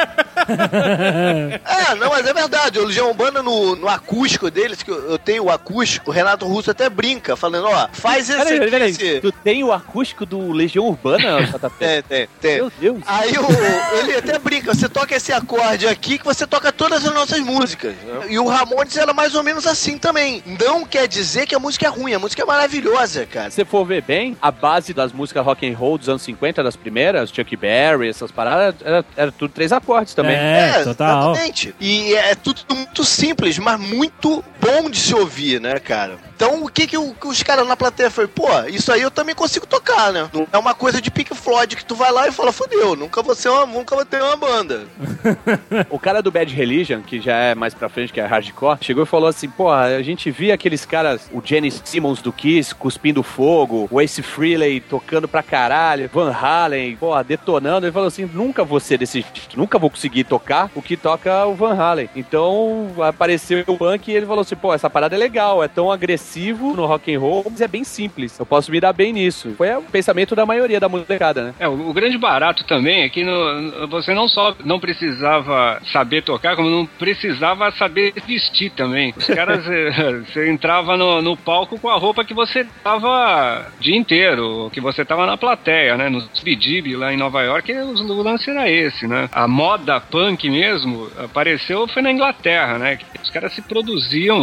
Speaker 4: É, não, mas é verdade. O Legião Urbana no, no acústico deles, que eu, eu tenho o acústico, o Renato Russo até brinca, falando, ó, faz esse
Speaker 3: peraí,
Speaker 4: aqui.
Speaker 3: Peraí,
Speaker 4: esse...
Speaker 3: Tu tem o acústico do Legião Urbana, J P?
Speaker 4: Tem, tem, tem.
Speaker 3: Meu Deus.
Speaker 4: Aí o, ele até brinca, você toca esse acorde aqui que você toca todas as nossas músicas. E o Ramones era mais ou menos assim também. Não quer dizer que a música é ruim, a música é maravilhosa, cara.
Speaker 3: Se você for ver bem, a base das músicas rock and roll dos anos cinquenta, das primeiras, Chuck Berry, essas paradas, era, era tudo três acordes também.
Speaker 2: É, total.
Speaker 4: Exatamente. E é tudo muito simples, mas muito bom de se ouvir, né, cara? Então, o que que, o, que os caras na plateia foi? Pô, isso aí eu também consigo tocar, né? Não é uma coisa de Pink Floyd que tu vai lá e fala, fodeu, nunca vou, ser uma, nunca vou ter uma banda.
Speaker 3: O cara do Bad Religion, que já é mais pra frente, que é hardcore, chegou e falou assim, pô, a gente via aqueles caras, o Gene Simmons do Kiss, cuspindo fogo, o Ace Frehley tocando pra caralho, Van Halen, pô, detonando. Ele falou assim, nunca vou ser desse jeito, nunca vou conseguir tocar o que toca o Van Halen. Então, apareceu o punk e ele falou assim, pô, essa parada é legal, é tão agressivo no rock and roll, mas é bem simples. Eu posso me dar bem nisso. Foi o pensamento da maioria da molecada, né?
Speaker 5: É, o, o grande barato também é que no, você não só não precisava saber tocar, como não precisava saber vestir também. Os caras, você entrava no, no palco com a roupa que você tava o dia inteiro, que você tava na plateia, né? No C B G B lá em Nova York, o, o lance era esse, né? A moda punk mesmo apareceu, foi na Inglaterra, né? Os caras se produziam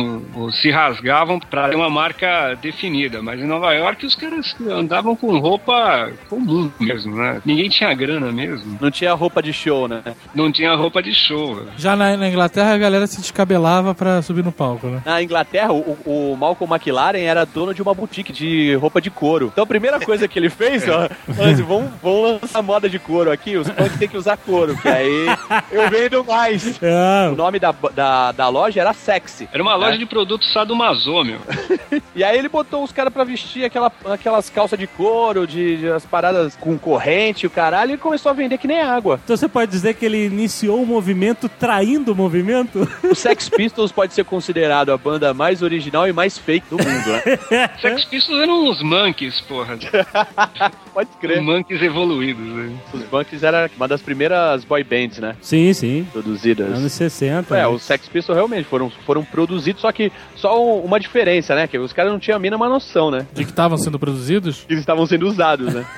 Speaker 5: faziam, ou se rasgavam pra ter uma marca definida. Mas em Nova York os caras andavam com roupa comum mesmo, né? Ninguém tinha grana mesmo.
Speaker 3: Não tinha roupa de show, né?
Speaker 5: Não tinha roupa de show. Velho.
Speaker 6: Já na, na Inglaterra a galera se descabelava pra subir no palco, né?
Speaker 3: Na Inglaterra, o, o Malcolm McLaren era dono de uma boutique de roupa de couro. Então a primeira coisa que ele fez, ó, assim, vamos, vamos lançar moda de couro aqui, os punk tem que usar couro, que aí eu vendo mais.
Speaker 2: É.
Speaker 3: O nome da, da, da loja era Sexy.
Speaker 5: Era uma loja
Speaker 3: né?
Speaker 5: de produtos sadomaso, meu.
Speaker 3: E aí ele botou os caras pra vestir aquela, aquelas calças de couro, de, de as paradas com corrente, o caralho, e começou a vender que nem água.
Speaker 2: Então você pode dizer que ele iniciou o movimento traindo o movimento?
Speaker 3: O Sex Pistols pode ser considerado a banda mais original e mais fake do mundo, né?
Speaker 5: Sex Pistols eram uns monkeys, porra.
Speaker 3: Pode crer.
Speaker 5: Monkeys evoluídos, né?
Speaker 3: Os Monkeys era uma das primeiras boy bands, né?
Speaker 2: Sim, sim.
Speaker 3: Produzidas.
Speaker 2: Anos sessenta.
Speaker 3: É,
Speaker 2: né?
Speaker 3: os Sex Pistols realmente foram, foram produzidos, só que só uma diferença, né? Que os caras não tinham a mínima noção, né?
Speaker 6: De que estavam sendo produzidos.
Speaker 3: Que eles estavam sendo usados, né?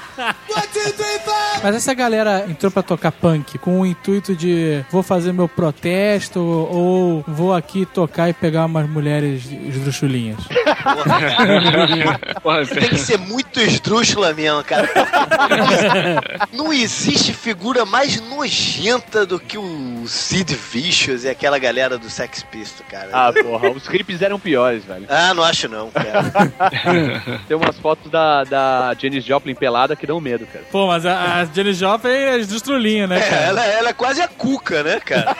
Speaker 6: Mas essa galera entrou pra tocar punk com o intuito de vou fazer meu protesto ou vou aqui tocar e pegar umas mulheres esdrúxulinhas.
Speaker 5: Porra,
Speaker 4: Tem que ser muito esdrúxula mesmo, cara. Não existe figura mais nojenta do que o Sid Vicious e aquela galera do Sex Pistols, cara.
Speaker 3: Ah, porra, os hippies eram piores, velho.
Speaker 4: Ah, não acho não, cara.
Speaker 3: Tem umas fotos da, da Janis Joplin pelada que dão medo, cara.
Speaker 6: Pô, mas a, a Janis Joplin é esdrúxulinha, né,
Speaker 4: É,
Speaker 6: cara?
Speaker 4: ela, ela é quase a Cuca, né, cara?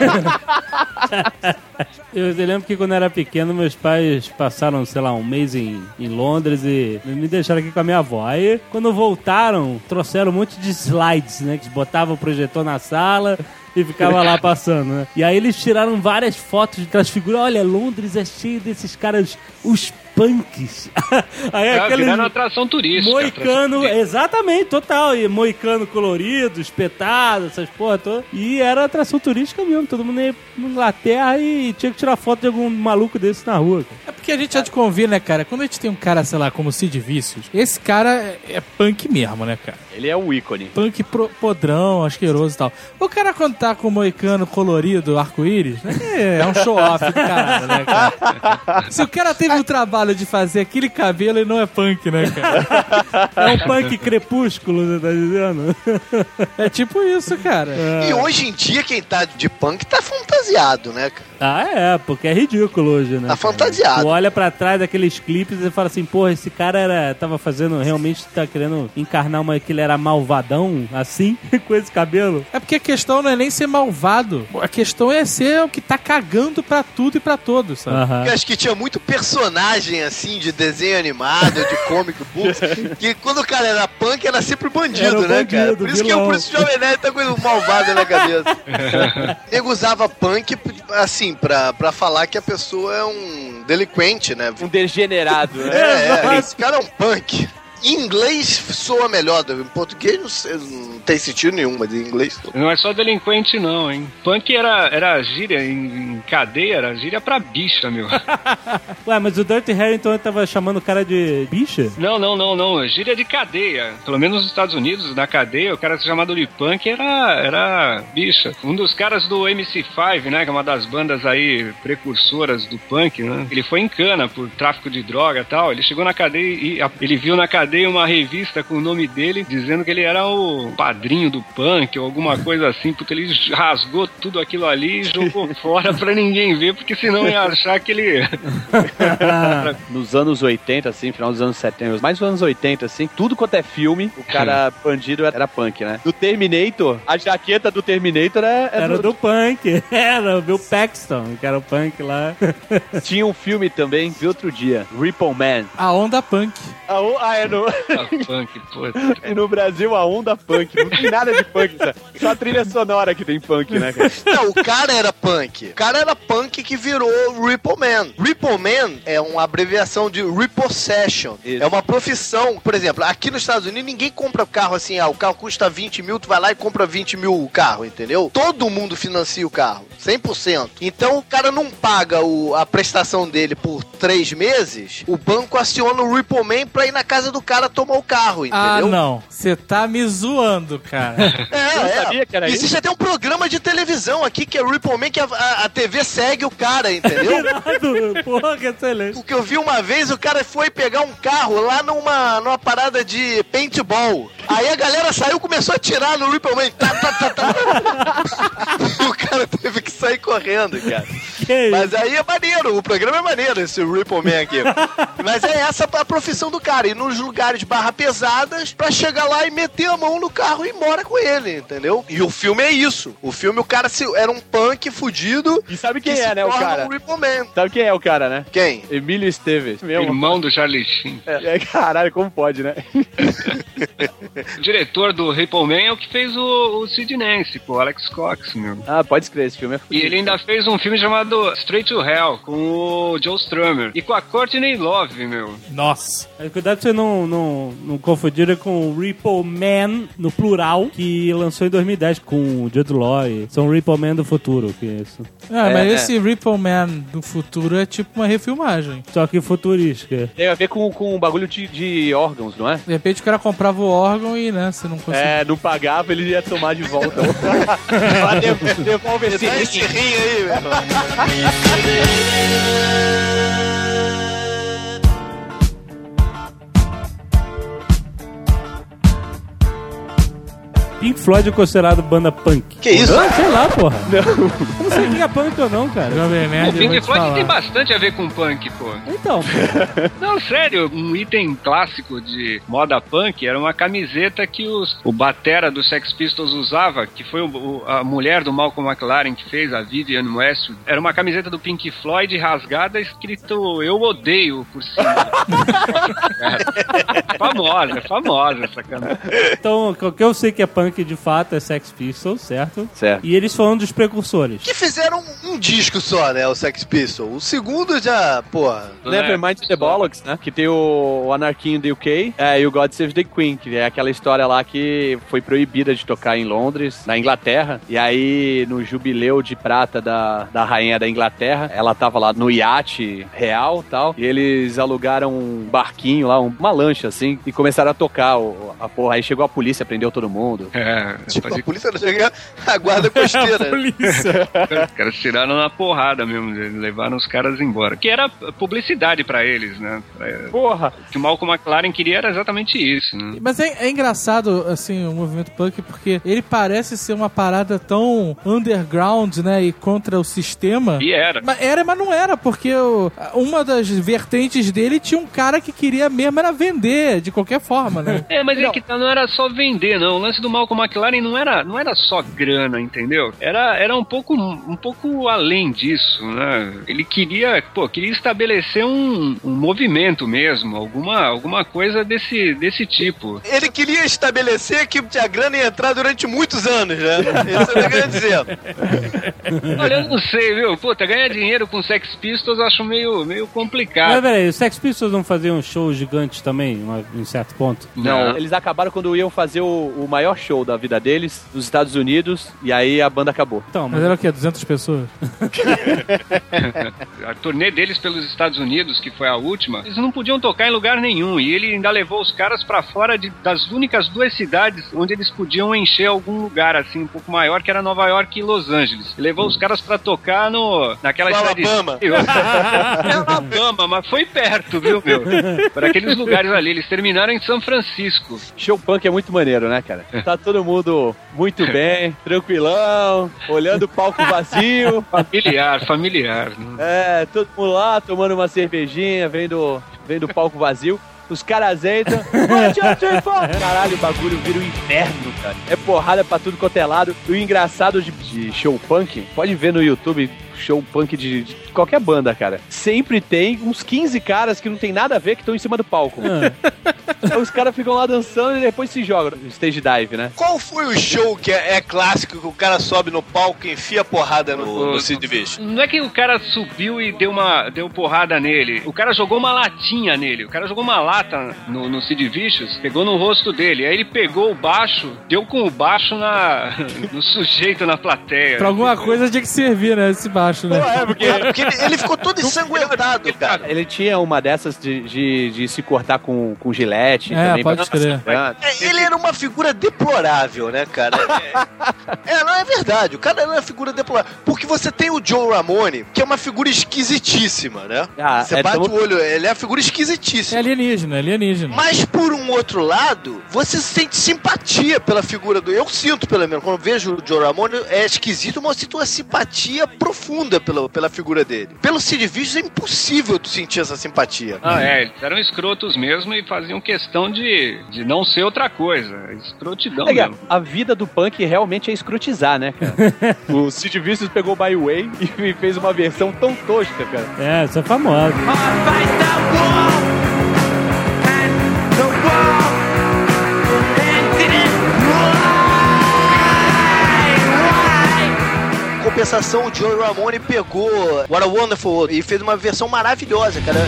Speaker 2: Eu lembro que quando eu era pequeno, meus pais passaram, sei lá, um mês em, em Londres e me deixaram aqui com a minha avó. Aí, quando voltaram, trouxeram um monte de slides, né? Que eles botavam o projetor na sala e ficava lá passando, né? E aí eles tiraram várias fotos daquelas figuras. Olha, Londres é cheio desses caras, os punks. Aí
Speaker 5: é,
Speaker 2: aquele
Speaker 5: viraram atração turística.
Speaker 2: moicano,
Speaker 5: atração turística.
Speaker 2: exatamente, total. E moicano colorido, espetado, essas porra todas. E era atração turística mesmo. Todo mundo ia pra Inglaterra e tinha que tirar foto de algum maluco desse na rua. Cara.
Speaker 6: É porque a gente já te convir, né, cara? Quando a gente tem um cara, sei lá, como o Sid Vicious, esse cara é, é punk mesmo, né, cara?
Speaker 3: Ele é um ícone.
Speaker 6: Punk pro, podrão, asqueroso e tal. O cara quando tá com o moicano colorido, arco-íris, né, é um show-off do caralho, né, cara? Se o cara teve o trabalho de fazer aquele cabelo, ele não é punk, né, cara?
Speaker 2: É um punk crepúsculo, você tá dizendo?
Speaker 6: É tipo isso, cara.
Speaker 4: E hoje em dia, quem tá de punk tá fantasiado, né, cara?
Speaker 2: Ah, é, porque é ridículo hoje, né?
Speaker 4: Tá
Speaker 2: cara?
Speaker 4: fantasiado.
Speaker 2: Tu olha pra trás daqueles clipes e fala assim, porra, esse cara era, tava fazendo, realmente tá querendo encarnar uma, que ele era malvadão, assim, com esse cabelo.
Speaker 6: É porque a questão não é nem ser malvado. A questão é ser o que tá cagando pra tudo e pra todos, sabe?
Speaker 2: Aham.
Speaker 4: Eu acho que tinha muito personagem, assim, de desenho animado, de comic books, que quando o cara era punk, era sempre bandido,
Speaker 2: Era o
Speaker 4: né,
Speaker 2: bandido,
Speaker 4: cara? Por isso que eu,
Speaker 2: vilão.
Speaker 4: por isso que o Jovem Nerd tá com um malvado na cabeça. Nego usava punk, assim, pra, pra falar que a pessoa é um delinquente, né?
Speaker 3: Um degenerado, né?
Speaker 4: É, é, esse cara é um punk. Em inglês soa melhor, em português não, sei, não tem sentido nenhum, mas em inglês...
Speaker 5: Não é só delinquente, não, hein? Punk era, era gíria em, em cadeia, era gíria pra bicha, meu.
Speaker 2: Ué, mas o Dirty Harry, então, ele tava chamando o cara de bicha?
Speaker 5: Não, não, não, não. Gíria de cadeia. Pelo menos nos Estados Unidos, na cadeia, o cara chamado de punk era, era bicha. Um dos caras do M C cinco, né, que é uma das bandas aí precursoras do punk, né? Ele foi em cana por tráfico de droga e tal. Ele chegou na cadeia e a, ele viu na cadeia uma revista com o nome dele, dizendo que ele era o padrinho do punk ou alguma coisa assim, porque ele rasgou tudo aquilo ali e jogou fora pra ninguém ver, porque senão ia achar que ele...
Speaker 3: Nos anos oitenta, assim, final dos anos setenta, mais dos anos oitenta, assim, tudo quanto é filme, o cara bandido era punk, né? Do Terminator, a jaqueta do Terminator é, é
Speaker 2: Era
Speaker 3: do...
Speaker 2: do punk. Era o Bill Paxton, que era o punk lá.
Speaker 3: Tinha um filme também, vi outro dia, Ripple Man.
Speaker 6: A onda punk.
Speaker 3: Ah, o- ah, é no...
Speaker 5: Ah, punk, pô.
Speaker 3: E no Brasil, a onda punk. Não tem nada de punk, sabe? Só a trilha sonora que tem punk, né, cara?
Speaker 4: Não, o cara era punk. O cara era punk que virou Ripple Man. Ripple Man é uma abreviação de repossession.
Speaker 3: Isso.
Speaker 4: É uma profissão. Por exemplo, aqui nos Estados Unidos, ninguém compra carro assim, ah, o carro custa vinte mil, tu vai lá e compra vinte mil o carro, entendeu? Todo mundo financia o carro, cem por cento. Então, o cara não paga o, a prestação dele por três meses, o banco aciona o Ripple Man pra ir na casa do cara tomar o carro, entendeu?
Speaker 6: Ah, não. Você tá me zoando, cara.
Speaker 4: É,
Speaker 3: Eu não
Speaker 4: é.
Speaker 3: sabia que era
Speaker 4: Existe
Speaker 3: isso.
Speaker 4: até um programa de televisão aqui que é Ripple Man, que a, a, a T V segue o cara, entendeu?
Speaker 2: Irado. Porra, que excelente.
Speaker 4: O que eu vi uma vez, o cara foi pegar um carro lá numa, numa parada de paintball. Aí a galera saiu e começou a atirar no Ripple Man. Tá, tá, tá, tá. O cara teve que sair correndo, cara.
Speaker 2: Que
Speaker 4: Mas aí é maneiro, o programa é maneiro, esse Ripple Man aqui. Mas é essa a profissão do cara, ir nos lugares barra pesadas pra chegar lá e meter a mão no carro e ir embora com ele, entendeu? E o filme é isso. O filme, o cara se, era um punk fudido.
Speaker 3: E sabe quem
Speaker 4: que
Speaker 3: é,
Speaker 4: se
Speaker 3: né, o
Speaker 4: torna
Speaker 3: cara?
Speaker 4: Um Ripple Man.
Speaker 3: Sabe quem é o cara, né?
Speaker 4: Quem?
Speaker 3: Emílio Esteves. Meu
Speaker 5: Irmão do Charlie Sheen.
Speaker 3: É, caralho, como pode, né?
Speaker 5: O diretor do Ripple Man é o que fez o, o Sid Nancy, pô, Alex Cox, meu.
Speaker 3: Ah, pode escrever, esse filme é
Speaker 5: E
Speaker 3: fudido.
Speaker 5: ele ainda fez um filme chamado Straight to Hell, com o Joe Strummer. E com a Courtney Love, meu.
Speaker 6: Nossa.
Speaker 2: Aí, cuidado pra você não, não, não confundir com o Ripple Man, no plural, que lançou em dois mil e dez com o Jude Law. e São Ripple Man do futuro, que é isso.
Speaker 6: Ah,
Speaker 3: É,
Speaker 6: mas
Speaker 3: é.
Speaker 6: esse Ripple Man do futuro é tipo uma refilmagem.
Speaker 2: Só que futurística.
Speaker 3: Tem a ver com, com um bagulho de, de órgãos, não é?
Speaker 6: De repente o cara comprava o órgão e, né, você não conseguia.
Speaker 3: É, não pagava, ele ia tomar de volta. Devolve esse
Speaker 4: Dá esse rim aí, velho.
Speaker 2: Pink Floyd é considerado banda punk.
Speaker 4: Que isso?
Speaker 2: Ah, sei lá, porra. Não. Eu não sei o que é punk ou não, cara.
Speaker 6: Jovem
Speaker 5: O
Speaker 6: Nerd, eu vou
Speaker 5: Pink
Speaker 6: te
Speaker 5: Floyd
Speaker 6: falar.
Speaker 5: tem bastante a ver com punk, pô.
Speaker 2: Então,
Speaker 5: Não, sério, um item clássico de moda punk era uma camiseta que os, o batera do Sex Pistols usava, que foi o, o- a mulher do Malcolm McLaren que fez, a Vivienne Westwood. Era uma camiseta do Pink Floyd rasgada, escrito "Eu odeio" por cima. Cara, famosa, famosa essa camiseta.
Speaker 2: então, o que eu sei que é punk de fato é Sex Pistols, certo?
Speaker 3: Certo.
Speaker 2: E eles foram um dos precursores.
Speaker 4: Que fizeram um, um disco só, né, o Sex Pistols. O segundo já, porra...
Speaker 3: Nevermind the Bollocks, né? Que tem o, o Anarquinho do U K é, e o God Save the Queen, que é aquela história lá que foi proibida de tocar em Londres, na Inglaterra. E aí, no jubileu de prata da, da rainha da Inglaterra, ela tava lá no iate real e tal, e eles alugaram um barquinho lá, um- uma lancha assim, e começaram a tocar o, a porra. Aí chegou a polícia, prendeu todo mundo.
Speaker 5: É,
Speaker 4: Tipo,
Speaker 5: fazia-
Speaker 4: a polícia não chega, a guarda costeira.
Speaker 2: Polícia.
Speaker 5: os caras tiraram na porrada mesmo, levaram os caras embora. Que era publicidade pra eles, né? É,
Speaker 3: Porra!
Speaker 5: O que o Malcolm McLaren queria era exatamente isso, né?
Speaker 6: Mas é, é engraçado, assim, o movimento punk, porque ele parece ser uma parada tão underground, né, e contra o sistema.
Speaker 5: E era.
Speaker 6: Mas era, mas não era, porque o- uma das vertentes dele tinha um cara que queria mesmo era vender, de qualquer forma, né?
Speaker 5: É, mas é que tá, não era só vender, não. O lance do Malcolm McLaren não era, não era só grana, entendeu? Era, era um pouco, um pouco além disso, né? Ele queria, pô, queria estabelecer um, um movimento mesmo, alguma, alguma coisa desse, desse tipo.
Speaker 4: Ele queria estabelecer que a grana ia entrar durante muitos anos, né? Isso eu queria dizer.
Speaker 5: Olha, eu não sei, viu? Puta, ganhar dinheiro com Sex Pistols eu acho meio, meio
Speaker 2: Mas
Speaker 5: complicado.
Speaker 2: peraí, os Sex Pistols não faziam um show gigante também, uma- em certo ponto?
Speaker 3: Não, eles acabaram quando iam fazer o, o maior show da vida deles, nos Estados Unidos, e aí a banda acabou.
Speaker 2: Então,
Speaker 6: Mas era o quê? duzentas pessoas?
Speaker 5: A turnê deles pelos Estados Unidos, que foi a última, eles não podiam tocar em lugar nenhum. E ele ainda levou os caras pra fora de, das únicas duas cidades onde eles podiam encher algum lugar, assim, um pouco maior, que era Nova York e Los Angeles. Ele levou os caras pra tocar no, naquela
Speaker 4: No
Speaker 5: cidade...
Speaker 4: Alabama.
Speaker 5: Alabama, mas foi perto, viu, meu? Para aqueles lugares ali. Eles terminaram em São Francisco.
Speaker 3: Show punk é muito maneiro, né, cara? Tá todo mundo muito bem, tranquilão, olhando o palco vazio.
Speaker 5: Familiar, familiar. Né?
Speaker 3: É, todo mundo lá tomando uma cervejinha, vendo, vendo o palco vazio. Os caras entram. One, two, three, four. Caralho, o bagulho vira um inferno, cara. É porrada pra tudo quanto é lado. E o engraçado de, de show punk, pode ver no YouTube, show punk de, de qualquer banda, cara. Sempre tem uns quinze caras que não tem nada a ver que estão em cima do palco. Então os caras ficam lá dançando e depois se jogam no stage dive, né?
Speaker 4: Qual foi o show que é, é clássico, que o cara sobe no palco e enfia porrada no, no Sid Vicious?
Speaker 5: Não é que o cara subiu e deu uma deu porrada nele. O cara jogou uma latinha nele. O cara jogou uma lata no, no Sid Vicious, pegou no rosto dele. Aí ele pegou o baixo deu com o baixo na, no sujeito na plateia.
Speaker 6: Pra alguma coisa tinha que servir, né? Esse baixo, né?
Speaker 4: É, porque, é, porque ele, ele ficou todo ensanguentado, cara.
Speaker 3: Ele tinha uma dessas de, de, de se cortar com, com gilete.
Speaker 6: É,
Speaker 3: também,
Speaker 6: pode crer.
Speaker 4: É, ele era uma figura deplorável, né, cara? É, é, não é verdade. O cara era uma figura deplorável. Porque você tem o Joe Ramone, que é uma figura esquisitíssima, né?
Speaker 3: Ah,
Speaker 4: você
Speaker 3: é
Speaker 4: bate
Speaker 3: tão...
Speaker 4: o olho, ele é uma figura
Speaker 6: É
Speaker 4: esquisitíssima.
Speaker 6: alienígena, é alienígena.
Speaker 4: Mas por um outro lado, você sente simpatia pela figura do... Eu sinto, pelo menos, quando eu vejo o Joe Ramone, é esquisito, mas eu sinto uma simpatia profunda pela, pela figura dele. Pelo Sid Vicious é impossível tu sentir essa simpatia.
Speaker 5: Ah, é, eles eram escrotos mesmo e faziam questão de, de não ser outra coisa. Escrotidão
Speaker 3: É,
Speaker 5: mesmo.
Speaker 3: a vida do punk realmente é escrotizar, né, cara? O Sid Vicious pegou My Way e fez uma versão tão tosca, cara.
Speaker 2: É, essa é famosa.
Speaker 4: Em compensação, o Joe Ramone pegou What a Wonderful World e fez uma versão maravilhosa, cara.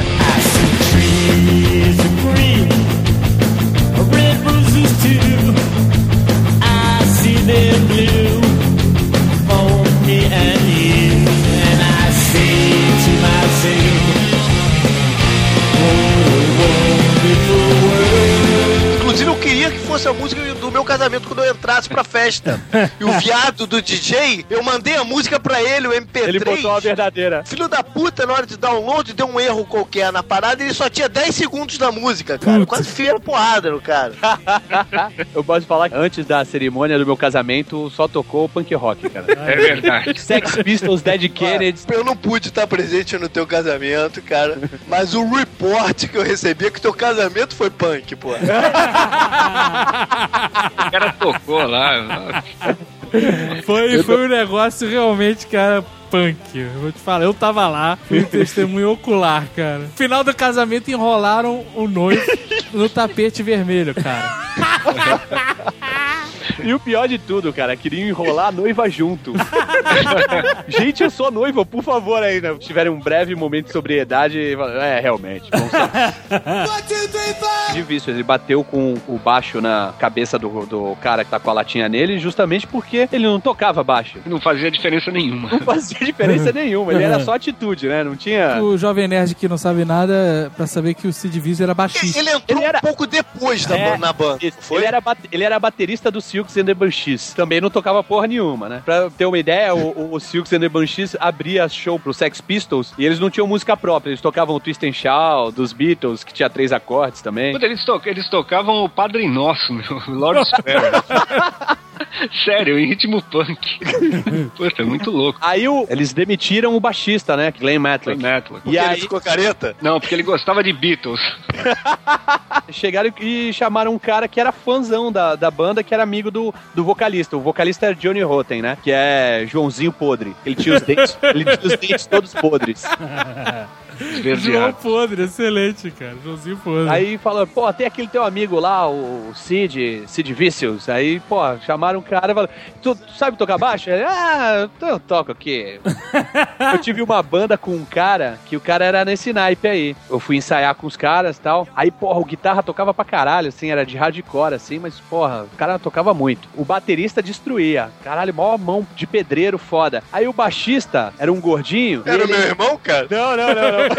Speaker 4: Inclusive, eu queria que fosse a música do meu casamento quando eu entrasse pra festa. E o viado do D J, eu mandei a música pra ele, o M P três.
Speaker 3: Ele botou a verdadeira.
Speaker 4: Filho da puta, na hora de download, deu um erro qualquer na parada e ele só tinha dez segundos da música, cara.
Speaker 6: Putz.
Speaker 4: Quase fia porrada no cara.
Speaker 3: Eu posso falar que antes da cerimônia do meu casamento, só tocou punk rock, cara.
Speaker 5: É verdade.
Speaker 3: Sex Pistols, Dead Kennedys.
Speaker 4: Eu não pude estar presente no teu casamento, cara. Mas o report que eu recebi é que teu casamento foi punk, pô.
Speaker 5: O cara tocou lá.
Speaker 6: Foi, foi um negócio realmente, cara, punk. Eu vou te falar, eu tava lá, fui testemunho ocular, cara. No final do casamento enrolaram o noivo no tapete vermelho, cara.
Speaker 3: E o pior de tudo, cara, queriam enrolar a noiva junto. Gente, eu sou noiva, por favor, ainda. Tiveram um breve momento de sobriedade e falaram, é, realmente, vamos lá. De vício, ele bateu com o baixo na cabeça do, do cara que tá com a latinha nele, justamente porque ele não tocava baixo.
Speaker 5: Não fazia diferença nenhuma.
Speaker 3: Não fazia diferença nenhuma, ele era só atitude, né? Não tinha...
Speaker 6: O jovem nerd que não sabe nada, pra saber que o Sid Vicious era baixista.
Speaker 4: Ele entrou
Speaker 3: Ele era-
Speaker 4: um pouco depois da
Speaker 3: É,
Speaker 4: ban- na banda.
Speaker 3: Isso.
Speaker 4: Foi?
Speaker 3: Ele era, bate- ele era baterista do Silks and the Banshees. Também não tocava porra nenhuma, né? Pra ter uma ideia, o, o, o Silks and the Banshees abria show pro Sex Pistols e eles não tinham música própria. Eles tocavam o Twist and Shout dos Beatles, que tinha três acordes também.
Speaker 5: Puta, eles, to eles tocavam o Padre Nosso, meu. Lord Sparrow. Sério, em ritmo punk. Puta, muito louco.
Speaker 3: Aí o, eles demitiram o baixista, né? Glenn Matlock.
Speaker 5: Matlock.
Speaker 3: E
Speaker 4: E aí
Speaker 3: aí
Speaker 4: ele ficou careta?
Speaker 5: Não, porque ele gostava de Beatles.
Speaker 3: chegaram e chamaram um cara que era fãzão da, da banda, que era amigo do, do vocalista. O vocalista era Johnny Rotten, né? Que é Joãozinho Podre. Ele tinha os dentes, ele tinha os dentes todos podres.
Speaker 6: João
Speaker 5: Esverdeado.
Speaker 6: Podre, excelente, cara. Joãozinho Podre.
Speaker 3: Aí falou, pô, tem aquele teu amigo lá, o Sid, Sid Vicious. Aí, pô, chamaram um cara e falaram, tu, tu sabe tocar baixo? Ele, ah, eu toco aqui. Eu tive uma banda com um cara, que o cara era nesse naipe aí. Eu fui ensaiar com os caras e tal. Aí, porra, o guitarra tocava pra caralho, assim, era de hardcore, assim, mas, porra, o cara tocava muito. O baterista destruía. Caralho, maior mão de pedreiro foda. Aí o baixista era um gordinho.
Speaker 4: Era o
Speaker 3: ele-
Speaker 4: meu irmão, cara?
Speaker 3: Não, não, não, não.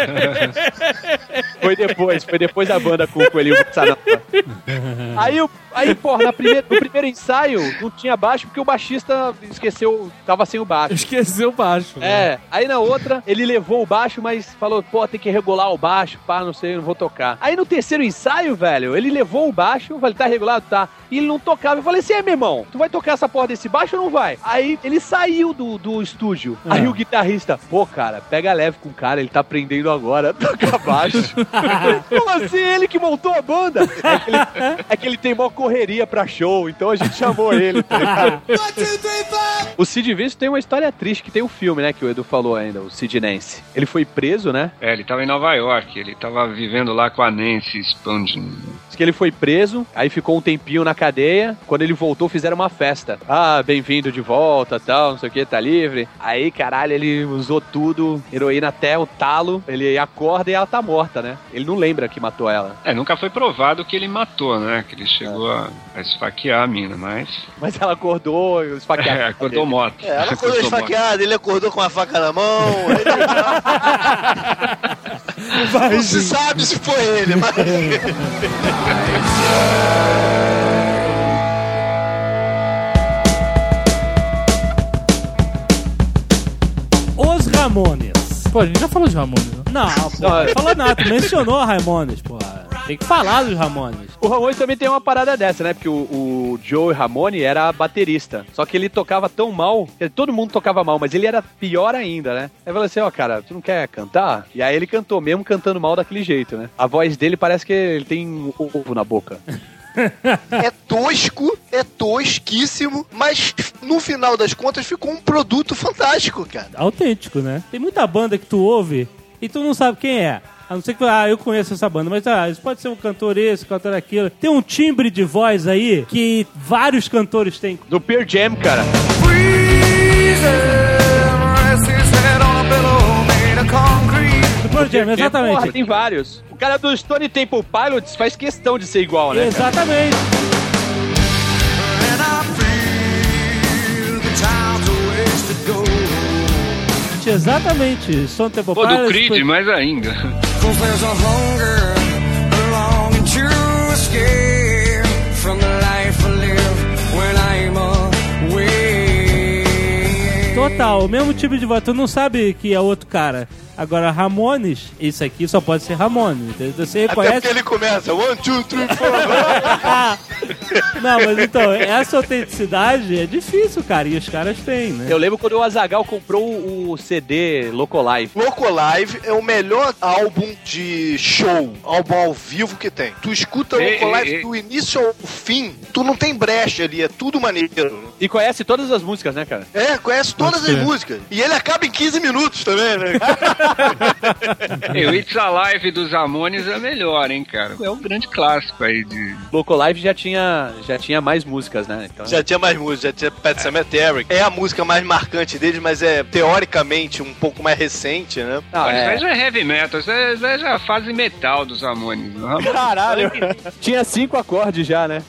Speaker 3: Foi depois, foi depois da banda com o Coelhinho Saramba. Aí, eu, aí porra, na primeira, no primeiro ensaio não tinha baixo porque o baixista esqueceu, tava sem o baixo.
Speaker 6: Esqueceu o baixo. né?
Speaker 3: É, aí na outra ele levou o baixo, mas falou, pô, tem que regular o baixo, pá, não sei, não vou tocar. Aí no terceiro ensaio, velho, ele levou o baixo, eu falei, tá regulado? Tá. E ele não tocava. Eu falei assim, é, meu irmão, tu vai tocar essa porra desse baixo ou não vai? Aí ele saiu do, do estúdio.
Speaker 6: Ah.
Speaker 3: Aí o guitarrista, pô, cara, pega leve com o cara, ele tá aprendendo agora a tocar baixo. Como assim? Ele que montou a banda? É que ele, é que ele tem mó correria pra show, então a gente chamou ele, tá ligado? O Sid Vicious tem uma história triste, que tem um filme, né, que o Edu falou ainda, o Sid Nance. Ele foi preso, né?
Speaker 5: É, ele tava em Nova York, ele tava vivendo lá com a Nancy Spungen.
Speaker 3: Diz que ele foi preso, aí ficou um tempinho na cadeia. Quando ele voltou, fizeram uma festa. Ah, bem-vindo de volta, tal, não sei o que, tá livre. Aí, caralho, ele usou tudo, heroína até o talo. estalo, ele acorda e ela tá morta, né? Ele não lembra que matou ela.
Speaker 5: É, nunca foi provado que ele matou, né? Que ele chegou é. a, a esfaquear a mina, mas...
Speaker 3: Mas ela acordou esfaqueada.
Speaker 5: É, acordou morta.
Speaker 4: É, ela acordou esfaqueada, ele acordou com a faca na mão. Ele... Não se sabe se foi ele, mas...
Speaker 2: Os Ramones.
Speaker 6: Pô, a gente já falou de Ramones, né?
Speaker 2: Não, pô, não falou nada, tu mencionou Ramones, pô. Tem que falar dos Ramones.
Speaker 3: O Ramones também tem uma parada dessa, né? Porque o, o Joey Ramone era baterista. Só que ele tocava tão mal, que todo mundo tocava mal, mas ele era pior ainda, né? Aí eu falei assim, ó, oh, cara, tu não quer cantar? E aí ele cantou, mesmo cantando mal daquele jeito, né? A voz dele parece que ele tem um ovo na boca.
Speaker 4: É tosco, é tosquíssimo, mas no final das contas ficou um produto fantástico, cara.
Speaker 2: Autêntico, né? Tem muita banda que tu ouve e tu não sabe quem é. A não ser que, ah, eu conheço essa banda, mas ah, isso pode ser um cantor esse, um cantor aquilo. Tem um timbre de voz aí que vários cantores têm.
Speaker 3: Do Pearl Jam, cara.
Speaker 2: Do Pearl Jam, exatamente.
Speaker 3: Porra, tem vários. O cara do Stone Temple Pilots faz questão de ser igual, né?
Speaker 2: Exatamente. Exatamente. Stone Temple
Speaker 5: Pilots. Pô, do
Speaker 2: Pilots,
Speaker 5: Creed, mais ainda.
Speaker 2: Total, o mesmo tipo de voz. Tu não sabe que é outro cara. Agora, Ramones, isso aqui só pode ser Ramones, entendeu? Você reconhece...
Speaker 4: Até porque ele começa one, two, three, four.
Speaker 2: Não, mas então, essa autenticidade é difícil, cara, e os caras têm, né?
Speaker 3: Eu lembro quando o Azaghal comprou o C D Locolive.
Speaker 4: Locolive é o melhor álbum de show, álbum ao vivo que tem. Tu escuta o Locolive do início ao fim, tu não tem brecha ali, é tudo maneiro.
Speaker 3: E conhece todas as músicas, né, cara?
Speaker 4: É, conhece todas Pode as ser. músicas. E ele acaba em quinze minutos também, né?
Speaker 5: E o It's Alive dos Ramones é melhor, hein, cara? É um grande clássico aí de...
Speaker 3: Locolive já tinha, já tinha mais músicas, né? Então...
Speaker 4: Já tinha mais músicas, já tinha Pet Sematary. É a música mais marcante deles, mas é teoricamente um pouco mais recente, né?
Speaker 5: Não, é... isso aí já é heavy metal, isso aí já é a fase metal dos Ramones. Ramones.
Speaker 3: Caralho, tinha cinco acordes já, né?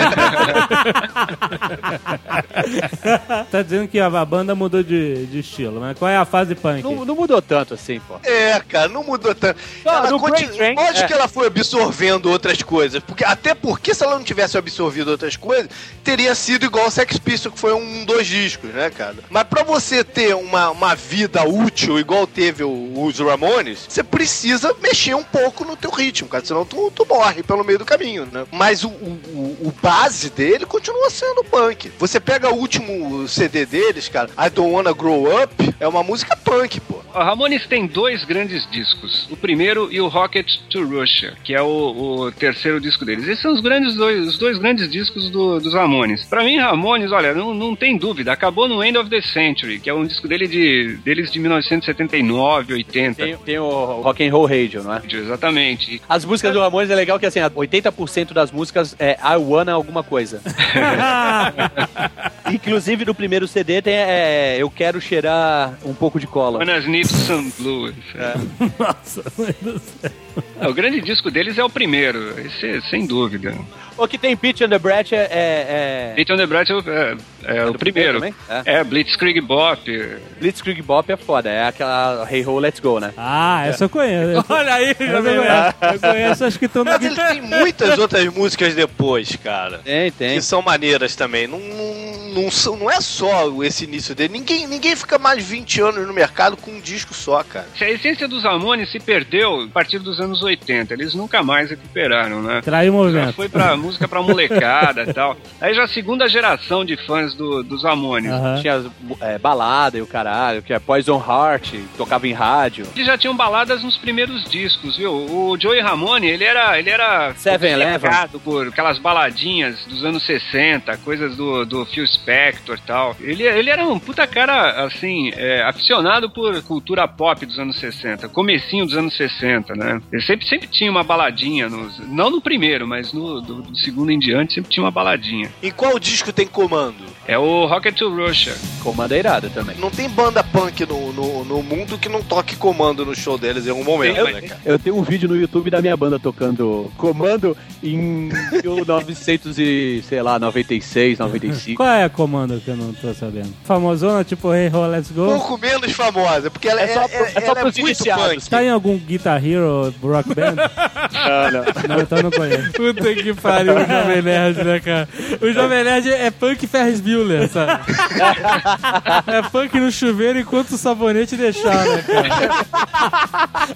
Speaker 2: Tá dizendo que a banda mudou de, de estilo, mas qual é a fase punk?
Speaker 3: Não, não mudou tanto assim, pô.
Speaker 4: É, cara, não mudou tanto.
Speaker 3: Não,
Speaker 4: ela continu...
Speaker 3: Train,
Speaker 4: Pode
Speaker 3: é.
Speaker 4: que ela foi absorvendo outras coisas, porque até porque se ela não tivesse absorvido outras coisas, teria sido igual ao Sex Pistols, que foi um, dois discos, né, cara? Mas pra você ter uma, uma vida útil igual teve o, os Ramones, você precisa mexer um pouco no teu ritmo, cara, senão tu, tu morre pelo meio do caminho, né? Mas o, o, o base dele continua sendo punk. Você pega o último C D deles, cara, I Don't Wanna Grow Up, é uma música punk, pô.
Speaker 5: O Ramones tem dois grandes discos. O primeiro e o Rocket to Russia, que é o, o terceiro disco deles. Esses são os, grandes dois, os dois grandes discos do, dos Ramones. Pra mim, Ramones, olha, não, não tem dúvida. Acabou no End of the Century, que é um disco dele de, deles de mil novecentos e setenta e nove, oitenta.
Speaker 3: Tem, tem o Rock and Roll Radio, não é?
Speaker 5: Exatamente.
Speaker 3: As músicas do Ramones é legal que, assim, oitenta por cento das músicas é I Wanna alguma coisa. Inclusive, no primeiro C D tem é, Eu Quero Cheirar um pouco de cola.
Speaker 5: Wanna Sniff Some Blues. É.
Speaker 2: Nossa, mãe do céu.
Speaker 5: É, o grande disco deles é o primeiro, esse, sem dúvida.
Speaker 3: O que tem Beat on the Brat é... é...
Speaker 5: Beat on the Brat é, é, é, é o primeiro. É. é, Blitzkrieg Bop.
Speaker 3: Blitzkrieg Bop é foda, é aquela Hey Ho, Let's Go, né?
Speaker 2: Ah, essa eu conheço.
Speaker 6: Olha aí,
Speaker 2: eu, eu, conheço. eu conheço as que estão no...
Speaker 4: Mas ele tem muitas outras músicas depois, cara.
Speaker 3: Tem, tem.
Speaker 4: Que são maneiras também. Não, não, não, não é só esse início dele. Ninguém, ninguém fica mais de vinte anos no mercado com um disco só, cara.
Speaker 5: A essência dos Ramones se perdeu a partir dos anos oitenta. Eles nunca mais recuperaram, né?
Speaker 2: Traiu o movimento.
Speaker 5: Já foi pra música pra molecada e tal. Aí já a segunda geração de fãs do, dos Ramones.
Speaker 2: Uhum.
Speaker 3: Tinha é, balada e o caralho, que é Poison Heart, tocava em rádio.
Speaker 5: Eles já tinham baladas nos primeiros discos, viu? O Joey Ramone, ele era... Ele era
Speaker 3: Seven Eleven.
Speaker 5: Por aquelas baladinhas dos anos sessenta, coisas do, do Phil Spector e tal. Ele, ele era um puta cara, assim, é, aficionado por cultura pop dos anos sessenta, comecinho dos anos sessenta, né? Ele sempre, sempre tinha uma baladinha, nos, não no primeiro, mas no do, do segundo em diante, sempre tinha uma baladinha.
Speaker 4: Em qual disco tem comando?
Speaker 5: É o Rocket to Russia.
Speaker 3: Comando é irado também.
Speaker 4: Não tem banda punk no, no, no mundo que não toque Comando no show deles em algum momento,
Speaker 3: Eu,
Speaker 4: né, cara?
Speaker 3: eu tenho um vídeo no YouTube da minha banda tocando Comando em mil e novecentos e, sei lá, noventa e seis, noventa e cinco.
Speaker 2: Qual é a comanda que eu não tô sabendo? Famosona, tipo Hey Ho, Let's Go?
Speaker 4: Pouco menos famosa, porque ela é,
Speaker 3: É só
Speaker 4: é,
Speaker 3: pro- é só
Speaker 4: ela é
Speaker 3: pros
Speaker 4: muito
Speaker 3: iniciados.
Speaker 4: punk.
Speaker 2: Tá em algum Guitar Hero Rock Band?
Speaker 3: Não, não.
Speaker 2: Não, então não conheço.
Speaker 6: Puta que pariu, o Jovem Nerd, né, cara? O Jovem Nerd é punk Ferris Bueller, sabe? É punk no chuveiro enquanto o sabonete deixar, né, cara?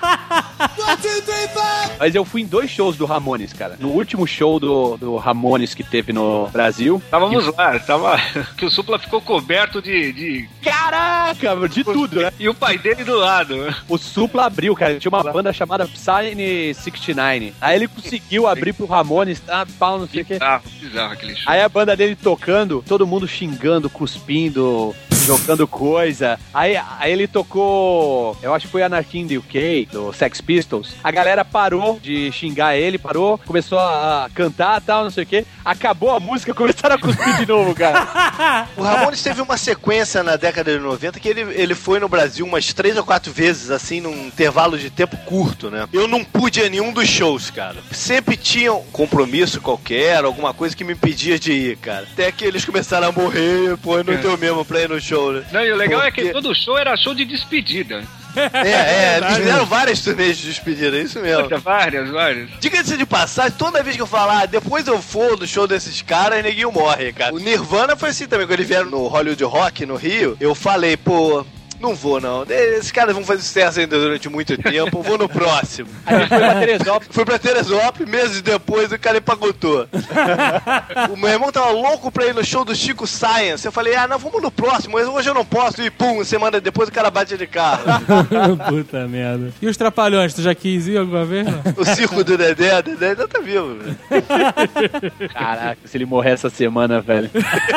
Speaker 3: Mas eu fui em dois shows do Ramones, cara. No último show do, do Ramones que teve no Brasil.
Speaker 5: Estávamos lá, tava. Que o Supla ficou coberto de, de.
Speaker 3: Caraca, de tudo, né?
Speaker 5: E o pai dele do lado.
Speaker 3: O Supla abriu, cara. Tinha uma banda chamada Psy sessenta e nove. Aí ele conseguiu abrir pro Ramones, tá? Pau, não sei o quê.
Speaker 5: Bizarro, bizarro aquele show.
Speaker 3: Aí a banda dele tocando, todo mundo xingando, cuspindo, jogando coisa. Aí, aí ele tocou, eu acho que foi Anarchy in the U K, do Sex Pistols. A galera parou de xingar ele, parou, começou a cantar e tal, não sei o quê. Acabou a música, começaram a cuspir de novo, cara.
Speaker 4: O Ramones teve uma sequência na década de noventa que ele, ele foi no Brasil umas três ou quatro vezes, assim, num intervalo de tempo curto, né? Eu não pude ir a nenhum dos shows, cara. Sempre tinha um compromisso qualquer, alguma coisa que me impedia de ir, cara. Até que eles começaram a morrer, pô, não deu mesmo pra ir no show, né?
Speaker 5: Não, e o legal
Speaker 4: Porque-
Speaker 5: é que todo show era show de despedida.
Speaker 4: É, é, eles fizeram várias turnês de despedida, é isso mesmo.
Speaker 5: Várias, várias.
Speaker 4: Diga-se de passagem, toda vez que eu falar, ah, depois eu for do show desses caras, neguinho morre, cara. O Nirvana foi assim também, quando eles vieram no Hollywood Rock, no Rio, eu falei, pô, não vou não, esses caras vão fazer sucesso ainda durante muito tempo, eu vou no próximo.
Speaker 3: A gente foi pra Teresópolis.
Speaker 4: Fui pra Teresópolis, meses depois o cara empacotou. O meu irmão tava louco pra ir no show do Chico Science. Eu falei, ah, não, vamos no próximo, mas hoje eu não posso. E pum, semana depois o cara bate de carro.
Speaker 2: Puta merda.
Speaker 6: E os Trapalhões, tu já quis ir alguma vez? Não?
Speaker 4: O circo do Dedé, Dedé ainda tá vivo, velho.
Speaker 3: Caraca, se ele morrer essa semana, velho.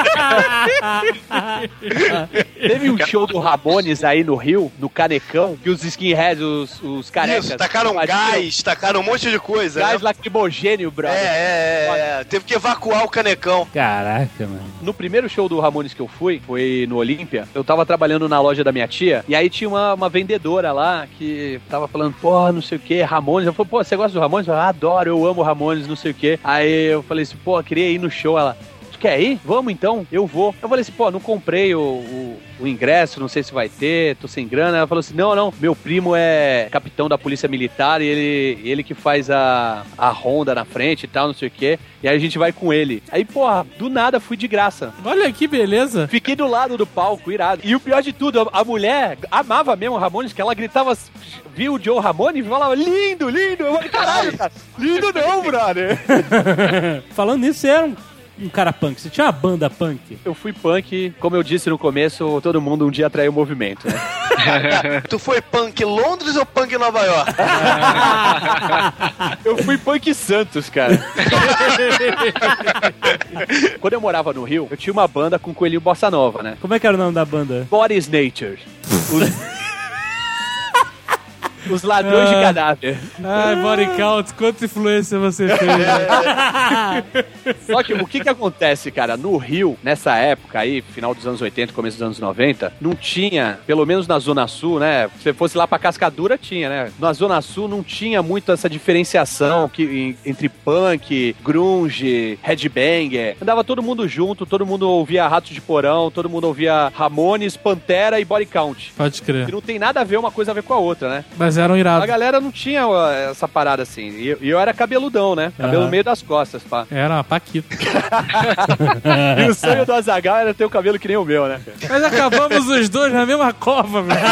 Speaker 3: Teve um show do Ramones aí no Rio, no Canecão, que os skinheads, os, os carecas...
Speaker 4: Isso, tacaram
Speaker 3: invadiram.
Speaker 4: gás, tacaram um monte de coisa,
Speaker 3: Gás
Speaker 4: né?
Speaker 3: lacrimogênio, brother.
Speaker 4: É, é, é, teve que evacuar o Canecão.
Speaker 2: Caraca, mano.
Speaker 3: No primeiro show do Ramones que eu fui, foi no Olímpia, eu tava trabalhando na loja da minha tia, e aí tinha uma, uma vendedora lá que tava falando, pô, não sei o que, Ramones. Eu falei, pô, você gosta do Ramones? Eu falei, ah, adoro, eu amo Ramones, não sei o que. Aí eu falei assim, pô, queria ir no show. Ela, tu quer ir? Vamos então, eu vou. Eu falei assim, pô, não comprei o, o, o ingresso, não sei se vai ter, tô sem grana. Ela falou assim, não, não, meu primo é capitão da polícia militar e ele, ele que faz a, a ronda na frente e tal, não sei o que. E aí a gente vai com ele. Aí, porra, do nada fui de graça.
Speaker 6: Olha que beleza.
Speaker 3: Fiquei do lado do palco, irado. E o pior de tudo, a, a mulher amava mesmo o Ramones, que ela gritava, viu o Joe Ramone e falava, lindo, lindo. Eu falei, caralho, cara, lindo não, brother.
Speaker 2: Falando nisso, você era um, um cara punk. Você tinha uma banda punk?
Speaker 3: Eu fui punk, como eu disse no começo, todo mundo um dia atraiu o movimento, né?
Speaker 4: Tu foi punk Londres ou punk Nova York?
Speaker 3: Eu fui punk Santos, cara. Quando eu morava no Rio, eu tinha uma banda com Coelhinho Bossa Nova, né?
Speaker 2: Como é que era o nome da banda?
Speaker 3: Body's Nature. Os... Os ladrões de cadáver.
Speaker 6: Ai, body count, quanta influência você fez.
Speaker 3: Só que o que que acontece, cara? No Rio, nessa época aí, final dos anos oitenta, começo dos anos noventa, não tinha, pelo menos na Zona Sul, né? Se você fosse lá pra Cascadura, tinha, né? Na Zona Sul não tinha muito essa diferenciação que, em, entre punk, grunge, headbanger. Andava todo mundo junto, todo mundo ouvia Ratos de Porão, todo mundo ouvia Ramones, Pantera e Body Count.
Speaker 6: Pode crer.
Speaker 3: E não tem nada a ver uma coisa a ver com a outra, né?
Speaker 6: Mas eram
Speaker 3: A
Speaker 6: irados.
Speaker 3: galera não tinha uh, essa parada assim. E eu, e eu era cabeludão, né? Cabelo no
Speaker 6: Aham.
Speaker 3: meio das costas, pá.
Speaker 6: Era uma paquita.
Speaker 3: E o sonho do Azaghal era ter o cabelo que nem o meu, né?
Speaker 6: Mas acabamos os dois na mesma cova, velho.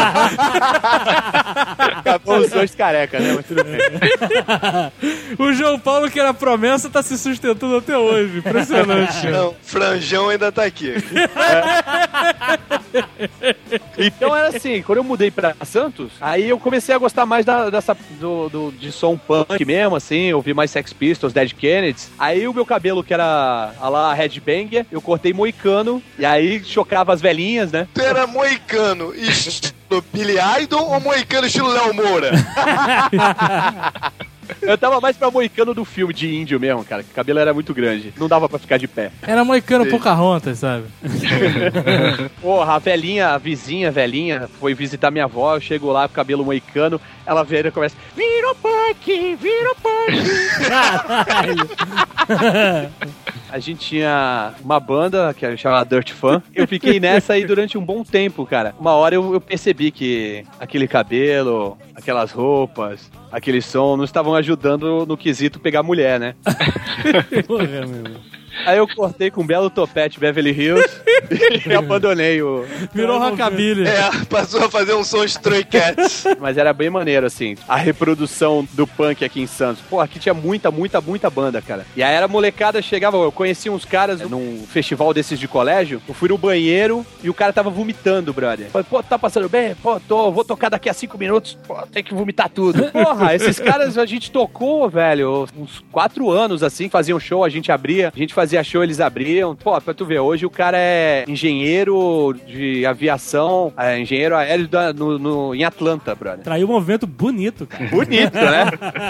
Speaker 3: Acabou os dois carecas, né? Mas tudo bem.
Speaker 6: O João Paulo, que era promessa, tá se sustentando até hoje. Impressionante.
Speaker 4: Não, Franjão ainda tá aqui.
Speaker 3: Então era assim, quando eu mudei pra Santos, aí eu comecei a gostar mais da, dessa, do, do, de som punk mesmo, assim, eu vi mais Sex Pistols, Dead Kennedys. Aí o meu cabelo, que era a lá headbanger, eu cortei moicano, e aí chocava as velhinhas, né?
Speaker 4: Tu era moicano estilo Billy Idol ou moicano estilo Léo Moura?
Speaker 3: Eu tava mais pra moicano do filme, de índio mesmo, cara. Que o cabelo era muito grande. Não dava pra ficar de pé.
Speaker 6: Era moicano Pocahontas, sabe?
Speaker 3: Porra, a velhinha, a vizinha velhinha, foi visitar minha avó. Eu chego lá com o cabelo moicano. Ela vira e começa: vira o punk, vira o punk.
Speaker 2: Caralho.
Speaker 3: A gente tinha uma banda que a gente chamava Dirt Fan. Eu fiquei nessa aí durante um bom tempo, cara. Uma hora eu, eu percebi que aquele cabelo, aquelas roupas, aquele som não estavam ajudando no quesito pegar mulher, né?
Speaker 2: Porra, meu.
Speaker 3: Aí eu cortei com um belo topete Beverly Hills e abandonei o...
Speaker 6: Virou rockabilly.
Speaker 4: É, passou a fazer um som Stray Cats.
Speaker 3: Mas era bem maneiro, assim, a reprodução do punk aqui em Santos. Pô, aqui tinha muita, muita, muita banda, cara. E aí era molecada, chegava, eu conheci uns caras num festival desses de colégio, eu fui no banheiro e o cara tava vomitando, brother. Falei, pô, tá passando bem? Pô, tô, vou tocar daqui a cinco minutos, pô, tem que vomitar tudo. Porra, esses caras a gente tocou, velho, uns quatro anos, assim, faziam show, a gente abria, a gente fazia show, eles abriam. Pô, pra tu ver, hoje o cara é engenheiro de aviação, é engenheiro aéreo da, no, no, em Atlanta, brother.
Speaker 2: Traiu um movimento bonito, cara.
Speaker 3: Bonito, né?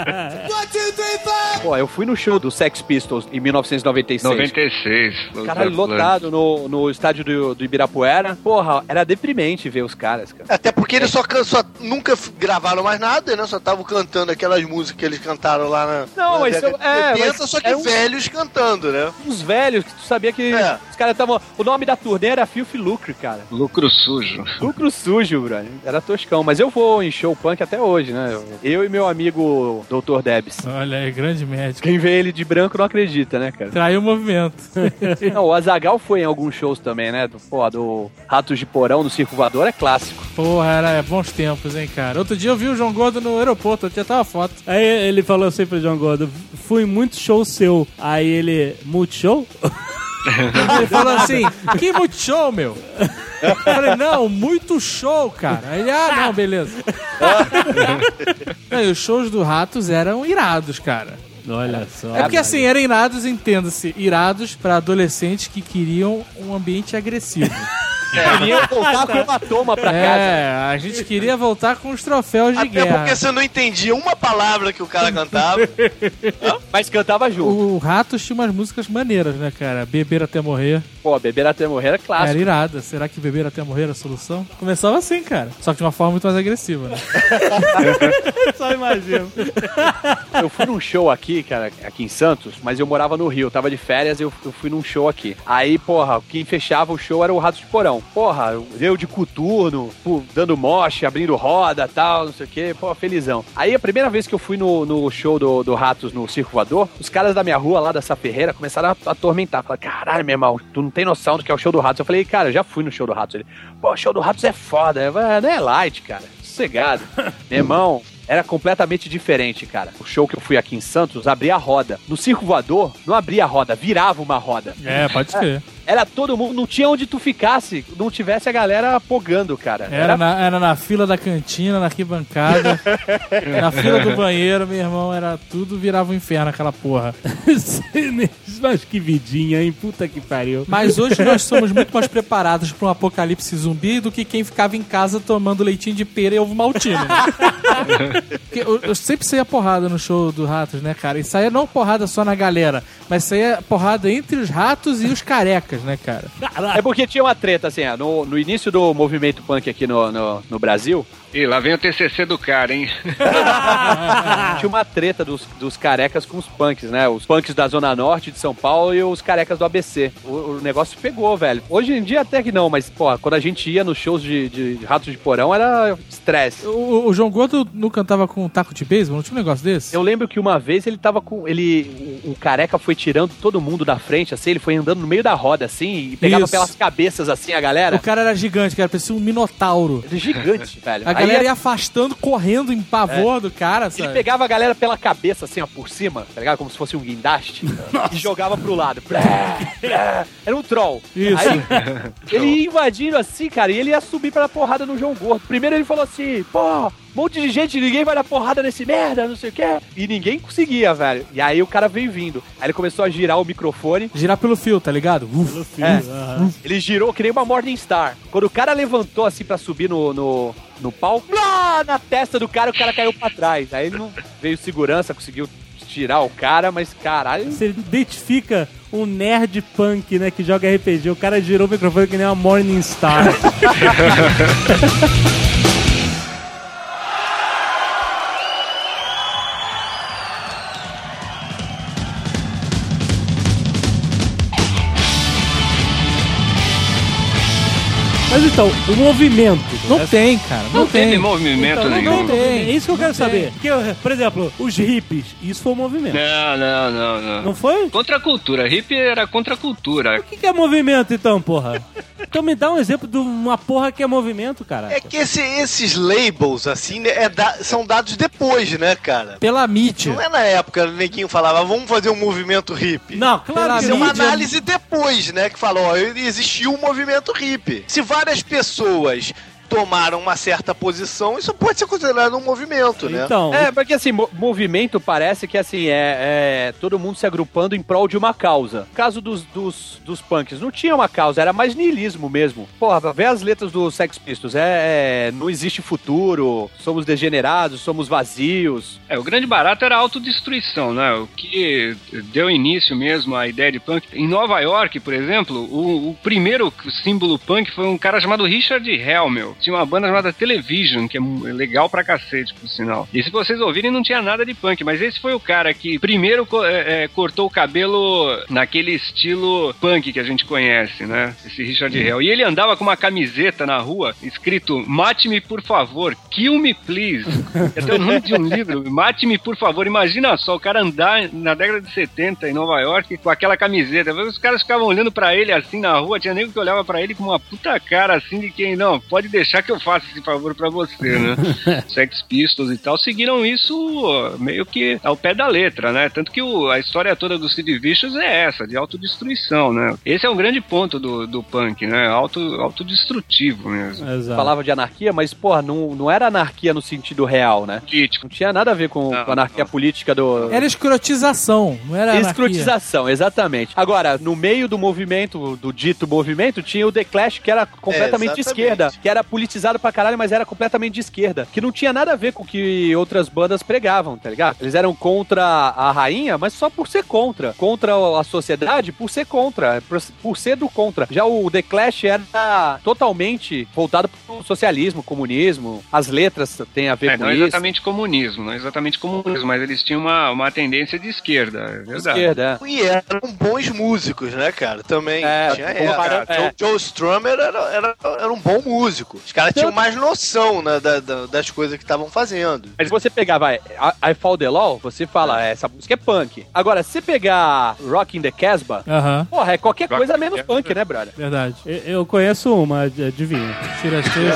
Speaker 3: Pô, eu fui no show do Sex Pistols em mil novecentos e noventa e seis.
Speaker 5: noventa e seis.
Speaker 3: Caralho, lotado no, no estádio do, do Ibirapuera. Porra, era deprimente ver os caras, cara.
Speaker 4: Até porque eles só, can- só nunca f- gravaram mais nada, né? Só estavam cantando aquelas músicas que eles cantaram lá na,
Speaker 3: Não,
Speaker 4: na
Speaker 3: mas
Speaker 4: década
Speaker 3: eu- é,
Speaker 4: de setenta,
Speaker 3: mas
Speaker 4: só que
Speaker 3: era um-
Speaker 4: velhos cantando, né?
Speaker 3: Uns velhos que tu sabia que
Speaker 4: É.
Speaker 3: os caras estavam... O nome da turnê era Filthy Lucre, cara.
Speaker 5: Lucro sujo.
Speaker 3: Lucro sujo, brother. Era toscão. Mas eu vou em show punk até hoje, né? Eu e meu amigo doutor Debs.
Speaker 6: Olha aí, grande médico.
Speaker 3: Quem vê ele de branco não acredita, né, cara?
Speaker 6: Traiu o movimento.
Speaker 3: Não, o Azaghal foi em alguns shows também, né? Do, pô, do Ratos de Porão, do Circo Voador, é clássico.
Speaker 6: Porra, era bons tempos, hein, cara. Outro dia eu vi o João Gordo no aeroporto, eu tinha até uma foto.
Speaker 2: Aí ele falou assim pro João Gordo: fui em muito show seu. Aí ele, multishow?
Speaker 6: Ele falou assim, que muito show, meu? Eu falei, não, muito show, cara. Aí ele, ah, não, beleza. Não, e os shows do Ratos eram irados, cara.
Speaker 2: Olha só.
Speaker 6: É porque assim, eram irados, entenda-se, irados pra adolescentes que queriam um ambiente agressivo.
Speaker 3: Queria voltar com uma toma pra casa.
Speaker 6: É, a gente queria voltar com os troféus de
Speaker 4: Até
Speaker 6: guerra.
Speaker 4: porque você não entendia uma palavra que o cara cantava.
Speaker 3: Mas cantava junto.
Speaker 6: O Ratos tinha umas músicas maneiras, né, cara? Beber até morrer.
Speaker 3: Pô, beber até morrer era
Speaker 6: Era
Speaker 3: clássico.
Speaker 6: irada. Será que beber até morrer era a solução? Começava assim, cara. Só que de uma forma muito mais agressiva, né?
Speaker 2: Só imagino.
Speaker 3: Eu fui num show aqui, cara, aqui em Santos, mas eu morava no Rio, eu tava de férias e eu, eu fui num show aqui. Aí, porra, quem fechava o show era o Ratos de Porão. Porra, eu de coturno, pô, dando moche, abrindo roda e tal, não sei o quê, pô, felizão. Aí a primeira vez que eu fui no, no show do, do Ratos no Circo Voador, os caras da minha rua lá, da Saferreira, começaram a, a atormentar. Falaram, caralho, meu irmão, tu não tem noção do que é o show do Ratos. Eu falei, cara, eu já fui no show do Ratos. Ele, pô, o show do Ratos é foda. Eu falei, não é light, cara, sossegado. Meu irmão, era completamente diferente, cara. O show que eu fui aqui em Santos abria a roda. No Circo Voador, não abria a roda, virava uma roda.
Speaker 6: É, pode ser.
Speaker 3: Era todo mundo, não tinha onde tu ficasse, não tivesse a galera apogando, cara.
Speaker 6: Era na, era na fila da cantina, na arquibancada, na fila do banheiro, meu irmão, era tudo, virava um inferno aquela porra.
Speaker 2: Mas que vidinha, hein? Puta que pariu.
Speaker 6: Mas hoje nós somos muito mais preparados para um apocalipse zumbi do que quem ficava em casa tomando leitinho de pera e ovo maltino. Porque eu, eu sempre saía porrada no show do Ratos, né, cara? E saía não porrada só na galera, mas saía porrada entre os ratos e os carecas, né, cara?
Speaker 3: É porque tinha uma treta, assim, ó, no, no início do movimento punk aqui no, no, no Brasil,
Speaker 5: Ih, lá vem o T C C do cara, hein?
Speaker 3: tinha uma treta dos, dos carecas com os punks, né? Os punks da Zona Norte de São Paulo e os carecas do A B C. O, o negócio pegou, velho. Hoje em dia até que não, mas, pô, quando a gente ia nos shows de, de, de Ratos de Porão, era estresse.
Speaker 6: O, o João Gordo não cantava com um taco de beisebol? Não tinha um negócio desse?
Speaker 3: Eu lembro que uma vez ele tava com... Ele, o, o careca foi tirando todo mundo da frente, assim, ele foi andando no meio da roda, assim, e pegava
Speaker 6: Isso.
Speaker 3: pelas cabeças, assim, a galera.
Speaker 6: O cara era gigante, cara, parecia um minotauro.
Speaker 3: Ele é gigante, velho.
Speaker 6: A
Speaker 3: Aí
Speaker 6: galera
Speaker 3: a-
Speaker 6: ia afastando, correndo em pavor do cara, sabe?
Speaker 3: Ele pegava a galera pela cabeça, assim, ó, por cima, tá ligado? Como se fosse um guindaste. E jogava pro lado. Blá, blá. Era um troll.
Speaker 6: Isso.
Speaker 3: Aí, ele ia invadindo assim, cara, e ele ia subir pela porrada no João Gordo. Primeiro ele falou assim, pô, um monte de gente, ninguém vai dar porrada nesse merda, não sei o que. E ninguém conseguia, velho. E aí o cara veio vindo. Aí ele começou a girar o microfone.
Speaker 6: Girar pelo fio, tá ligado? Uf.
Speaker 2: Pelo fio,
Speaker 3: É.
Speaker 2: aham.
Speaker 3: Ele girou que nem uma Morningstar. Quando o cara levantou assim pra subir no, no, no palco, lá na testa do cara, o cara caiu pra trás. Aí ele não veio segurança, conseguiu tirar o cara, mas caralho.
Speaker 2: Você identifica um nerd punk, né, que joga R P G. O cara girou o microfone que nem uma Morningstar. Mas então, o movimento.
Speaker 6: Não
Speaker 2: essa-
Speaker 6: tem, cara. Não,
Speaker 5: Não teve
Speaker 6: tem.
Speaker 5: movimento
Speaker 2: Então, não,
Speaker 5: nenhum.
Speaker 2: não tem.
Speaker 6: tem.
Speaker 2: É isso que eu quero
Speaker 6: Não
Speaker 2: saber.
Speaker 6: tem.
Speaker 2: Porque, por exemplo, os hippies, isso foi um movimento.
Speaker 5: Não, não, não, não.
Speaker 2: Não foi?
Speaker 5: Contra a cultura. Hippie era contra a cultura.
Speaker 2: O que que é movimento, então, porra? Então me dá um exemplo de uma porra que é movimento, cara.
Speaker 4: É que esse- esses labels, assim, né, é da- são dados depois, né, cara?
Speaker 6: Pela mídia.
Speaker 4: Não é na época que o neguinho falava, vamos fazer um movimento hippie.
Speaker 2: Não, claro
Speaker 6: Pela
Speaker 2: que
Speaker 4: Isso é
Speaker 2: não.
Speaker 4: uma
Speaker 6: mídia-
Speaker 4: análise depois, né? Que falou, ó, existiu um movimento hippie. Se várias pessoas tomaram uma certa posição, isso pode ser considerado um movimento, né?
Speaker 2: Então,
Speaker 3: É, porque assim, mo- movimento parece que assim, é, é todo mundo se agrupando em prol de uma causa. No caso dos, dos, dos punks, não tinha uma causa, era mais niilismo mesmo. Porra, vê as letras do Sex Pistols, é, é não existe futuro, somos degenerados, somos vazios.
Speaker 5: É, o grande barato era a autodestruição, né? O que deu início mesmo à ideia de punk. Em Nova York, por exemplo, o, o primeiro símbolo punk foi um cara chamado Richard Hell, tinha uma banda chamada Television, que é legal pra cacete, por sinal. E se vocês ouvirem, não tinha nada de punk, mas esse foi o cara que primeiro é, é, cortou o cabelo naquele estilo punk que a gente conhece, né? Esse Richard Hell. E ele andava com uma camiseta na rua, escrito Mate-me, por favor, Kill me, please. É até o nome de um livro, Mate-me, por favor. Imagina só, o cara andar na década de setenta em Nova York com aquela camiseta. Os caras ficavam olhando pra ele assim na rua, tinha nego que olhava pra ele com uma puta cara assim de quem, não, pode deixar que eu faça esse favor pra você, né? Sex Pistols e tal seguiram isso meio que ao pé da letra, né? Tanto que o, a história toda do Sid Vicious é essa, de autodestruição, né? Esse é um grande ponto do, do punk, né? Auto, autodestrutivo mesmo.
Speaker 2: exato.
Speaker 3: Falava de anarquia, mas, porra, não, não era anarquia no sentido real, né?
Speaker 5: Político.
Speaker 3: Não tinha nada a ver com,
Speaker 5: Não,
Speaker 3: com a anarquia
Speaker 5: não.
Speaker 3: política do...
Speaker 6: Era escrotização, não era anarquia.
Speaker 3: Escrotização, exatamente. Agora, no meio do movimento, do dito movimento, tinha o The Clash, que era completamente de
Speaker 4: exatamente.
Speaker 3: esquerda, que era politizado pra caralho, mas era completamente de esquerda, que não tinha nada a ver com o que outras bandas pregavam, tá ligado? Eles eram contra a rainha, mas só por ser contra. Contra a sociedade, por ser contra. Por, por ser do contra. Já o The Clash era totalmente voltado pro socialismo, comunismo. As letras têm a ver
Speaker 5: É,
Speaker 3: com
Speaker 5: não
Speaker 3: isso.
Speaker 5: exatamente comunismo, não exatamente comunismo, mas eles tinham uma, uma tendência de esquerda, é verdade.
Speaker 3: Esquerda, é.
Speaker 4: E eram bons músicos, né, cara? Também
Speaker 3: É,
Speaker 4: tinha
Speaker 3: comparando-
Speaker 4: essa.
Speaker 3: é.
Speaker 4: Joe, Joe Strummer era, era, era um bom músico. Os caras tinham mais noção, né, da- da- das coisas que estavam fazendo.
Speaker 3: Mas se você pegar, vai, I, I Fall the Law, você fala, essa música é punk. Agora, se pegar Rock in the Casbah,
Speaker 6: Aham,
Speaker 3: porra, é qualquer
Speaker 5: Rock
Speaker 3: coisa
Speaker 5: in the
Speaker 3: menos
Speaker 5: Casbah.
Speaker 3: punk, né, brother?
Speaker 6: verdade.
Speaker 2: Eu, eu conheço uma, adivinha.
Speaker 6: Tira-steio,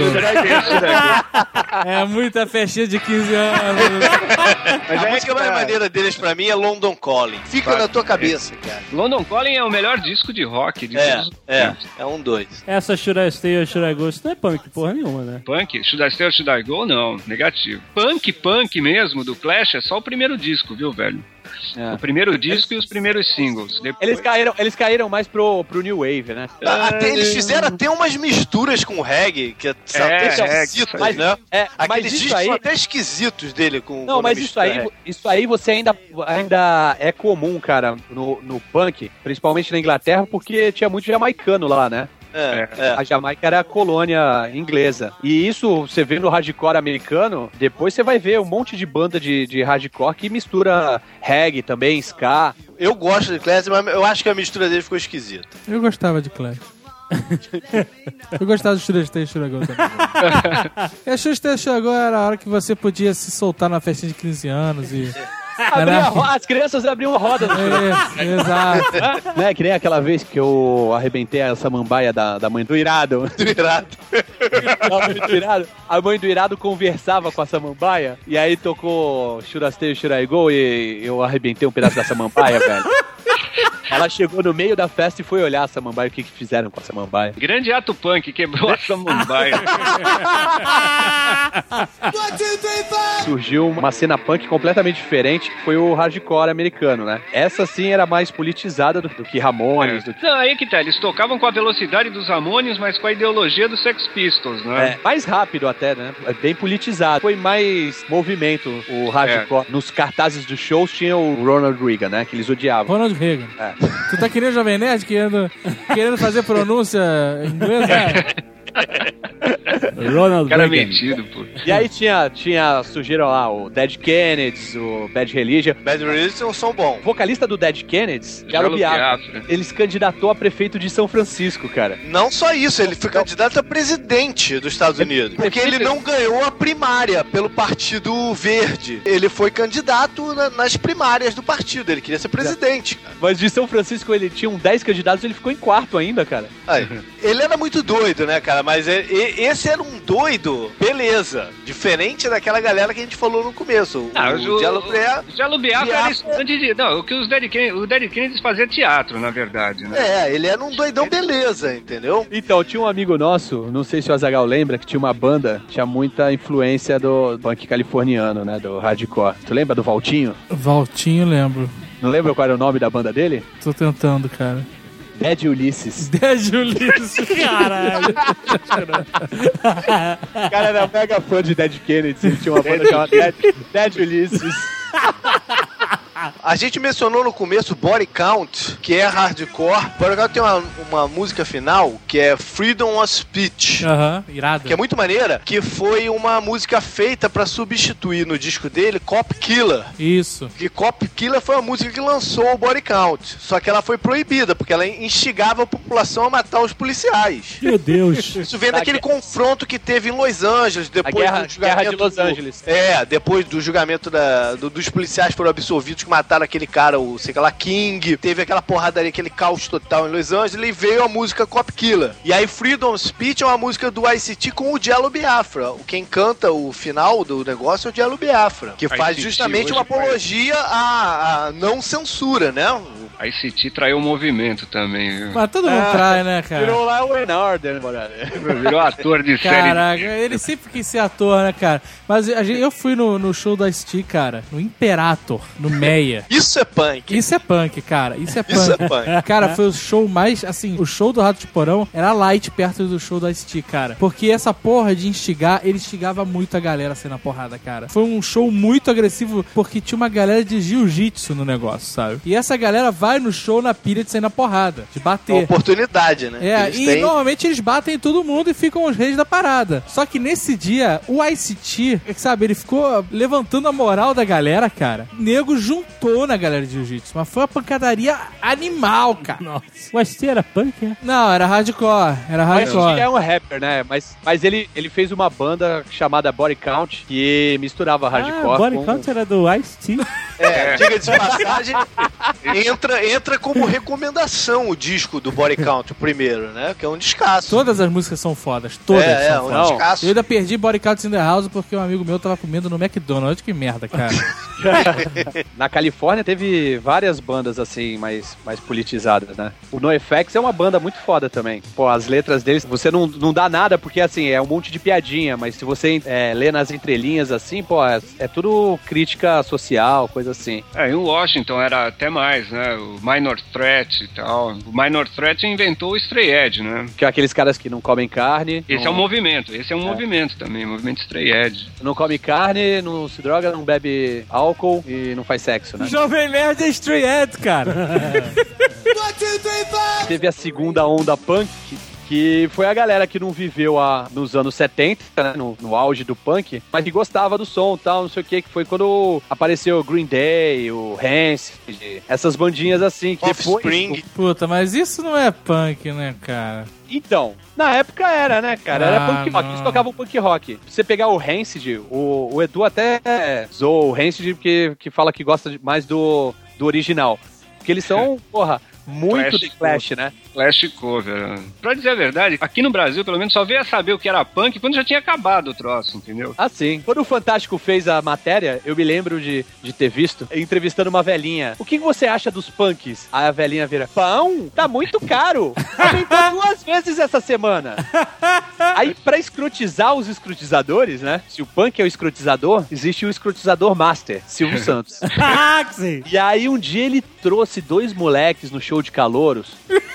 Speaker 6: tira É muita festinha de quinze anos.
Speaker 5: Mas
Speaker 4: a
Speaker 5: é
Speaker 4: música
Speaker 5: que
Speaker 4: mais
Speaker 5: tá.
Speaker 4: maneira deles pra mim é London Calling. Fica
Speaker 5: Claro.
Speaker 4: na tua cabeça, cara.
Speaker 5: London Calling é o melhor disco de rock de
Speaker 4: É,
Speaker 5: todos os
Speaker 4: é,
Speaker 5: tempos.
Speaker 4: é um dois.
Speaker 2: Essa Should I Stay or Should I Go, isso não é punk porra nenhuma, né?
Speaker 5: Punk, Should I Stay or Should I Go? Não, negativo. Punk, punk mesmo, do Clash, é só o primeiro disco, viu, velho?
Speaker 3: É.
Speaker 5: O primeiro disco e os primeiros singles. Depois...
Speaker 3: Eles caíram, eles caíram mais pro, pro New Wave, né?
Speaker 4: Até eles fizeram até umas misturas com reggae, que são
Speaker 5: É,
Speaker 4: até
Speaker 5: é,
Speaker 4: esquisitas,
Speaker 3: mas-
Speaker 4: né?
Speaker 3: é, mas
Speaker 4: Aqueles
Speaker 3: isso
Speaker 4: discos
Speaker 3: aí-
Speaker 4: são até esquisitos dele com
Speaker 3: Não,
Speaker 4: quando
Speaker 3: mas isso
Speaker 4: mistura
Speaker 3: aí,
Speaker 4: reggae.
Speaker 3: isso aí você ainda, ainda é comum, cara, no, no punk, principalmente na Inglaterra, porque tinha muito jamaicano lá, né?
Speaker 4: É, é.
Speaker 3: A Jamaica era a colônia inglesa. E isso você vê no hardcore americano, depois você vai ver um monte de banda de, de hardcore que mistura reggae também, ska.
Speaker 4: Eu gosto de Clash, mas eu acho que a mistura dele ficou esquisita.
Speaker 6: Eu gostava de Clash. Eu gostava do Shurastei Shuragol também. E a Shurastei Shuragol era a hora que você podia se soltar na festinha de quinze anos e...
Speaker 3: Abria a ro- as crianças abriam roda no
Speaker 6: É, exato.
Speaker 3: Né, que nem aquela vez que eu arrebentei a samambaia da, da mãe do Irado.
Speaker 4: Do irado.
Speaker 3: A mãe do Irado. A mãe do Irado conversava com a samambaia e aí tocou Shurasteio Shuraigol e eu arrebentei um pedaço da samambaia, velho. Ela chegou no meio da festa e foi olhar a samambaia, o que, que fizeram com a samambaia.
Speaker 5: Grande ato punk, quebrou a samambaia.
Speaker 3: Surgiu uma cena punk completamente diferente, que foi o hardcore americano, né? Essa sim era mais politizada do, do que Ramones.
Speaker 5: É.
Speaker 3: Do que...
Speaker 5: Não, aí que tá, eles tocavam com a velocidade dos Ramones, mas com a ideologia dos Sex Pistols, né?
Speaker 3: É, mais rápido até, né? Bem politizado. Foi mais movimento o hardcore. É. Nos cartazes dos shows tinha o Ronald Reagan, né? Que eles odiavam.
Speaker 6: Ronald Reagan.
Speaker 3: É.
Speaker 6: Tu tá querendo Jovem Nerd querendo, querendo fazer pronúncia em inglês? É.
Speaker 2: Ronald
Speaker 5: cara
Speaker 2: Reagan.
Speaker 5: metido, pô.
Speaker 3: E aí tinha, tinha, surgiram lá o Dead Kennedys, o Bad Religion.
Speaker 4: Bad Religion são bons.
Speaker 3: O vocalista do Dead Kennedys, Jello Biafra, ele se candidatou a prefeito de São Francisco, cara.
Speaker 4: Não só isso, ele foi candidato a presidente dos Estados Unidos. Porque ele não ganhou a primária pelo Partido Verde. Ele foi candidato na, nas primárias do partido, ele queria ser presidente.
Speaker 3: Mas de São Francisco ele tinha um dez candidatos e ele ficou em quarto ainda, cara.
Speaker 4: Aí, ele era muito doido, né, cara? Mas ele, esse era um doido, beleza. Diferente daquela galera que a gente falou no começo.
Speaker 5: Ah,
Speaker 4: o
Speaker 5: o
Speaker 4: Jello Biafra.
Speaker 5: O Jello Biafra era estudante de... Não, o que os Dead Kennedys, o Dead Kennedys fazia teatro, na verdade, né?
Speaker 4: É, ele era um doidão beleza, entendeu?
Speaker 3: Então, tinha um amigo nosso, não sei se o Azaghal lembra, que tinha uma banda, tinha muita influência do punk californiano, né, do hardcore. Tu lembra do Valtinho?
Speaker 6: Valtinho, lembro.
Speaker 3: Não lembra qual era o nome da banda dele?
Speaker 6: Tô tentando, cara.
Speaker 3: Dead Ulysses.
Speaker 6: Dead Ulysses.
Speaker 2: Caralho.
Speaker 3: O cara era mega fã de Dead Kennedys, ele tinha uma banda chamada Dead, Dead Ulysses.
Speaker 4: A gente mencionou no começo Body Count, que é hardcore. Body Count tem uma, uma música final que é Freedom of Speech.
Speaker 6: Aham, uh-huh, irado.
Speaker 4: Que é muito maneira, que foi uma música feita pra substituir no disco dele Cop Killer.
Speaker 6: Isso.
Speaker 4: Que Cop Killer foi a música que lançou o Body Count. Só que ela foi proibida, porque ela instigava a população a matar os policiais.
Speaker 2: Meu Deus.
Speaker 4: Isso vem daquele confronto que teve em Los Angeles, depois
Speaker 3: a guerra,
Speaker 4: do julgamento
Speaker 3: guerra de Los
Speaker 4: do,
Speaker 3: Angeles.
Speaker 4: É, depois do julgamento da, do, dos policiais foram absolvidos que mataram aquele cara, o sei lá, King. Teve aquela porradaria, aquele caos total em Los Angeles, e veio a música Cop Killer. E aí Freedom Speech é uma música do I-C-T com o Jello Biafra. Quem canta o final do negócio é o Jello Biafra, que faz justamente uma apologia à, à não censura, né?
Speaker 5: A I-C-T traiu o movimento também, viu?
Speaker 6: Mas todo mundo ah, trai, né, cara?
Speaker 3: Virou lá o Enarder,
Speaker 5: Virou ator de série.
Speaker 6: Caraca, ele sempre quis ser ator, né, cara? Mas a gente, eu fui no, no show da Ice-T, cara, no Imperator, no Meia.
Speaker 4: Isso é punk.
Speaker 6: Isso é punk, cara. Isso é punk.
Speaker 4: Isso é punk.
Speaker 6: Cara, foi o show mais, assim, o show do Rato de Porão era light perto do show da Ice-T, cara. Porque essa porra de instigar, ele instigava muito a galera a ser na porrada, cara. Foi um show muito agressivo, porque tinha uma galera de jiu-jitsu no negócio, sabe? E essa galera vai no show na pilha de sair na porrada, de bater.
Speaker 4: Uma oportunidade, né?
Speaker 6: É, eles e têm... normalmente eles batem em todo mundo e ficam os reis da parada. Só que nesse dia, o I-C-T, sabe, ele ficou levantando a moral da galera, cara. O nego juntou na galera de jiu-jitsu, mas foi uma pancadaria animal, cara.
Speaker 2: Nossa. O I-C-T era punk, né?
Speaker 6: Não, era hardcore, era hardcore.
Speaker 3: O I-C-T é um rapper, né? Mas, mas ele, ele fez uma banda chamada Body Count que misturava hardcore
Speaker 2: ah, Body
Speaker 3: com...
Speaker 2: Count era do Ice-T.
Speaker 4: É, diga de passagem, entra, entra como recomendação o disco do Body Count, o primeiro, né? Que é um descasso.
Speaker 6: Todas as músicas são fodas, todas
Speaker 4: é,
Speaker 6: são
Speaker 4: é,
Speaker 6: fodas.
Speaker 4: Um descasso.
Speaker 6: Eu ainda perdi Body Count in the House porque um amigo meu tava comendo no McDonald's. Que merda, cara.
Speaker 3: Na Califórnia teve várias bandas assim, mais, mais politizadas, né? O NoFX é uma banda muito foda também. Pô, as letras deles, você não, não dá nada porque assim, é um monte de piadinha, mas se você é, lê nas entrelinhas assim, pô, é, é tudo crítica social, coisa assim.
Speaker 5: É, em Washington era até mais, né? O Minor Threat e tal. O Minor Threat inventou o Stray Edge, né?
Speaker 3: Que é aqueles caras que não comem carne.
Speaker 5: Esse
Speaker 3: não...
Speaker 5: é um movimento, esse é um é. movimento também, movimento Stray Edge.
Speaker 3: Não come carne, não se droga, não bebe álcool e não faz sexo, né?
Speaker 6: Jovem Nerd é Stray Edge, cara.
Speaker 3: Teve a segunda onda punk, que foi a galera que não viveu a, nos anos setenta, né, no, no auge do punk, mas que gostava do som e tal, não sei o que, que foi quando apareceu o Green Day, o Rancid, essas bandinhas assim. Que depois...
Speaker 4: Offspring.
Speaker 6: Puta, mas isso não é punk, né, cara?
Speaker 3: Então, na época era, né, cara? Era
Speaker 6: ah,
Speaker 3: punk rock,
Speaker 6: não.
Speaker 3: eles tocavam punk rock. Se você pegar o Rancid, o, o Edu até zoou o Rancid porque que fala que gosta mais do, do original. Porque eles são, porra... muito
Speaker 5: Clash
Speaker 3: de Clash, né?
Speaker 5: Clash cover. Pra dizer a verdade, aqui no Brasil, pelo menos, só veio a saber o que era punk quando já tinha acabado o troço, entendeu?
Speaker 3: Ah, sim. Quando o Fantástico fez a matéria, eu me lembro de, de ter visto, entrevistando uma velhinha. O que você acha dos punks? Aí a velhinha vira, pão? Tá muito caro. Aumentou duas vezes essa semana. Aí, pra escrotizar os escrotizadores, né? Se o punk é o escrotizador, existe o escrotizador master, Silvio Santos.
Speaker 2: Ah, sim.
Speaker 3: E aí, um dia ele trouxe dois moleques no show de calouros.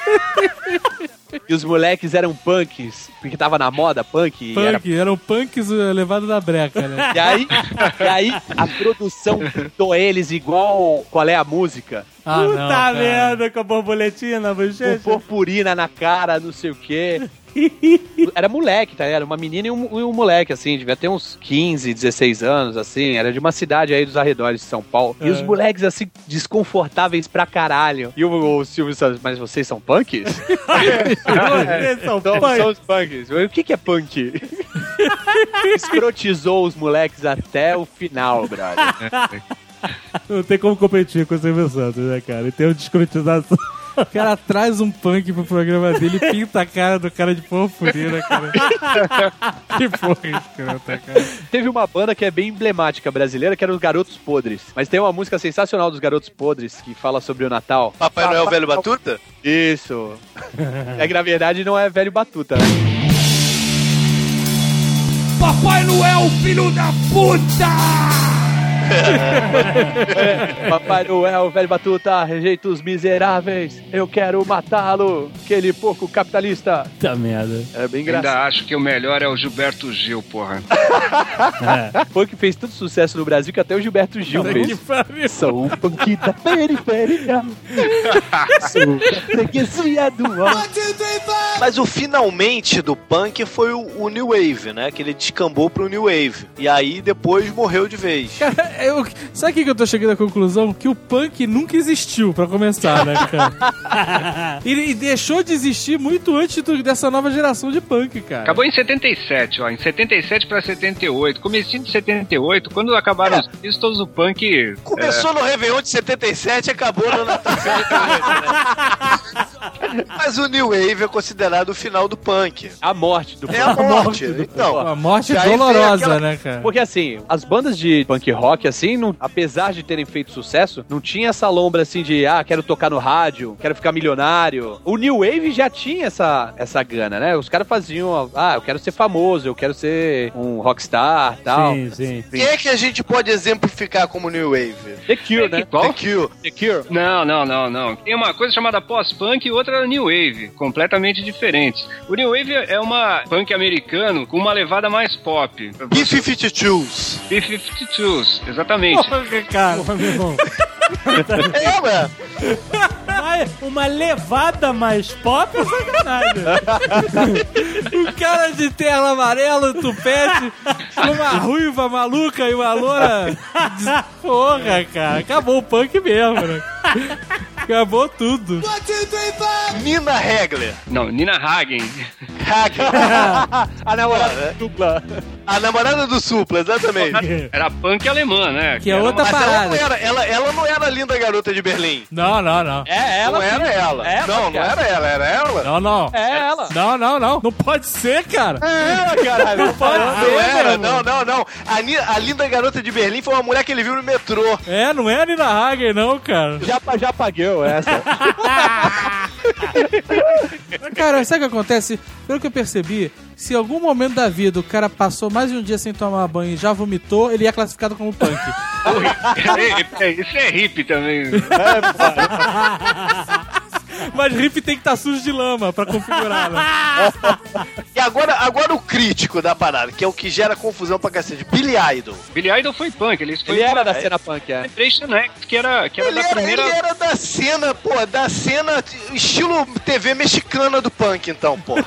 Speaker 3: E os moleques eram punks, porque tava na moda punk.
Speaker 6: Punk,
Speaker 3: era...
Speaker 6: eram punks uh, levados da breca, né?
Speaker 3: E aí, e aí a produção pintou eles igual Qual é a Música?
Speaker 6: Ah,
Speaker 2: Puta
Speaker 6: não, cara.
Speaker 2: merda, com a borboletinha na
Speaker 3: Com
Speaker 2: bochecha.
Speaker 3: purpurina na cara, não sei o quê. Era moleque, tá? Era uma menina e um, e um moleque, assim, devia ter uns quinze, dezesseis anos, assim. Era de uma cidade aí dos arredores de São Paulo. E
Speaker 2: É.
Speaker 3: os moleques, assim, desconfortáveis pra caralho. E o, o Silvio Santos, mas vocês são punks?
Speaker 2: Vocês são
Speaker 3: Então,
Speaker 2: punk.
Speaker 3: são os punks. O que que é punk? Escrotizou os moleques até o final, brother.
Speaker 2: Não tem como competir com o Silvio Santos, né, cara? E tem um descrotização.
Speaker 6: O cara traz um punk pro programa dele e pinta a cara do cara de purpurina, cara. Que porra escrota, cara.
Speaker 3: Teve uma banda que é bem emblemática brasileira, que era os Garotos Podres. Mas tem uma música sensacional dos Garotos Podres, que fala sobre o Natal.
Speaker 4: Papai Noel Velho Batuta?
Speaker 3: Isso. É que na verdade não é velho batuta, né?
Speaker 2: Papai Noel, filho da puta!
Speaker 3: Papai Noel, velho batuta, rejeita os miseráveis. Eu quero matá-lo. Aquele porco capitalista.
Speaker 2: Puta merda.
Speaker 3: É bem engraçado.
Speaker 5: Ainda acho que o melhor é o Gilberto Gil, porra.
Speaker 3: Foi que fez tanto sucesso no Brasil que até o Gilberto Gil
Speaker 6: Que
Speaker 3: fez.
Speaker 6: pariu.
Speaker 3: Sou o punk da periferia. Sou a freguesia do alto.
Speaker 4: Mas o finalmente do punk foi o, o New Wave, né? Que ele descambou pro New Wave. E aí depois morreu de vez.
Speaker 6: Cara, eu, sabe o que que eu tô chegando à conclusão? Que o punk nunca existiu, pra começar, né, cara? E, e deixou de existir muito antes do- dessa nova geração de punk, cara.
Speaker 5: Acabou em setenta e sete, ó. Em setenta e sete pra setenta e oito. Comecinho de setenta e oito, quando acabaram
Speaker 4: É.
Speaker 5: os discos, o punk...
Speaker 4: Começou no Réveillon de setenta e sete e acabou no Natal de setenta e oito, né? Mas o New Wave é considerado o final do punk.
Speaker 3: A morte do
Speaker 4: É a morte. Então,
Speaker 6: Uma morte
Speaker 4: e aí
Speaker 6: dolorosa,
Speaker 4: veio aquela-
Speaker 6: né, cara?
Speaker 3: Porque assim, as bandas de punk rock, assim, não- apesar de terem feito sucesso, não tinha essa lombra assim de, ah, quero tocar no rádio, quero ficar milionário. O New Wave já tinha essa, essa gana, né? Os caras faziam, ah, eu quero ser famoso, eu quero ser um rockstar e tal.
Speaker 2: Sim, sim.
Speaker 4: Quem é que a gente pode exemplificar como New Wave?
Speaker 3: The Cure, né?
Speaker 5: Qual?
Speaker 4: The Cure.
Speaker 3: The Cure.
Speaker 5: Não, não, não, não. Tem uma coisa chamada pós-punk e outra New Wave, completamente diferentes. O New Wave é uma punk americano com uma levada mais pop.
Speaker 4: B cinquenta e dois.
Speaker 5: B cinquenta e dois, exatamente.
Speaker 2: Porra, cara. Porra, meu irmão.
Speaker 4: É, ué.
Speaker 2: Mas uma levada mais pop é sacanagem.
Speaker 6: Um cara de terno amarelo, tupete, uma ruiva maluca e uma loura. Porra, cara. Acabou o punk mesmo, né? Acabou tudo.
Speaker 4: Nina Hagler.
Speaker 5: Não, Nina Hagen.
Speaker 4: Hagler.
Speaker 3: A namorada dupla.
Speaker 4: A namorada do Supla, exatamente.
Speaker 5: Era punk alemã, né?
Speaker 6: Que é
Speaker 5: era
Speaker 6: outra
Speaker 5: uma-
Speaker 4: Mas ela
Speaker 6: parada.
Speaker 4: não, era, ela, ela não era a linda garota de Berlim.
Speaker 6: Não, não, não.
Speaker 3: É ela.
Speaker 4: Não era
Speaker 3: sim.
Speaker 4: ela.
Speaker 3: É ela,
Speaker 4: não, não
Speaker 3: cara.
Speaker 4: era ela, era ela.
Speaker 6: Não, não.
Speaker 3: É ela.
Speaker 6: Não, não, não. Não pode ser, cara.
Speaker 3: É ela, caralho.
Speaker 6: Não pode
Speaker 4: Não
Speaker 6: ser,
Speaker 4: era,
Speaker 6: meu
Speaker 4: não, não, não. A, Ni- a linda garota de Berlim foi uma mulher que ele viu no metrô.
Speaker 6: É, não é a Nina Hagen, não, cara.
Speaker 3: Já, já paguei essa.
Speaker 6: Cara, sabe o que acontece? Pelo que eu percebi, se em algum momento da vida o cara passou mais de um dia sem tomar banho e já vomitou, ele é classificado como punk.
Speaker 5: Peraí, peraí, isso é hippie também.
Speaker 6: Mas hippie tem que estar sujo de lama pra configurar, né?
Speaker 4: E agora, agora o crítico da parada, que é o que gera confusão pra cacete. Billy Idol.
Speaker 5: Billy Idol foi punk, ele foi
Speaker 3: Ele era da cena punk, é.
Speaker 5: Generation X, que era, que era
Speaker 4: Ele
Speaker 5: da
Speaker 4: era,
Speaker 5: primeira...
Speaker 4: ele era da cena, pô, da cena estilo T V mexicana do punk, então, pô.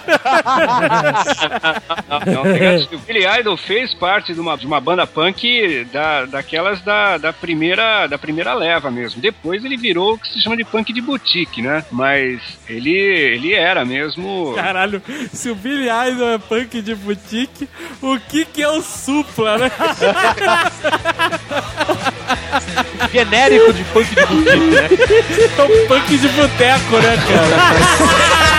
Speaker 5: Não, não, o Billy Idol fez parte de uma, de uma banda punk da, daquelas da, da, primeira, da primeira leva mesmo. Depois ele virou o que se chama de punk de boutique, né? Mas ele, ele era mesmo...
Speaker 6: Caralho, se o Billy Idol é punk de boutique, o que que é o Supla, né?
Speaker 3: genérico de punk de boteco, né?
Speaker 6: É um punk de boteco, né, cara?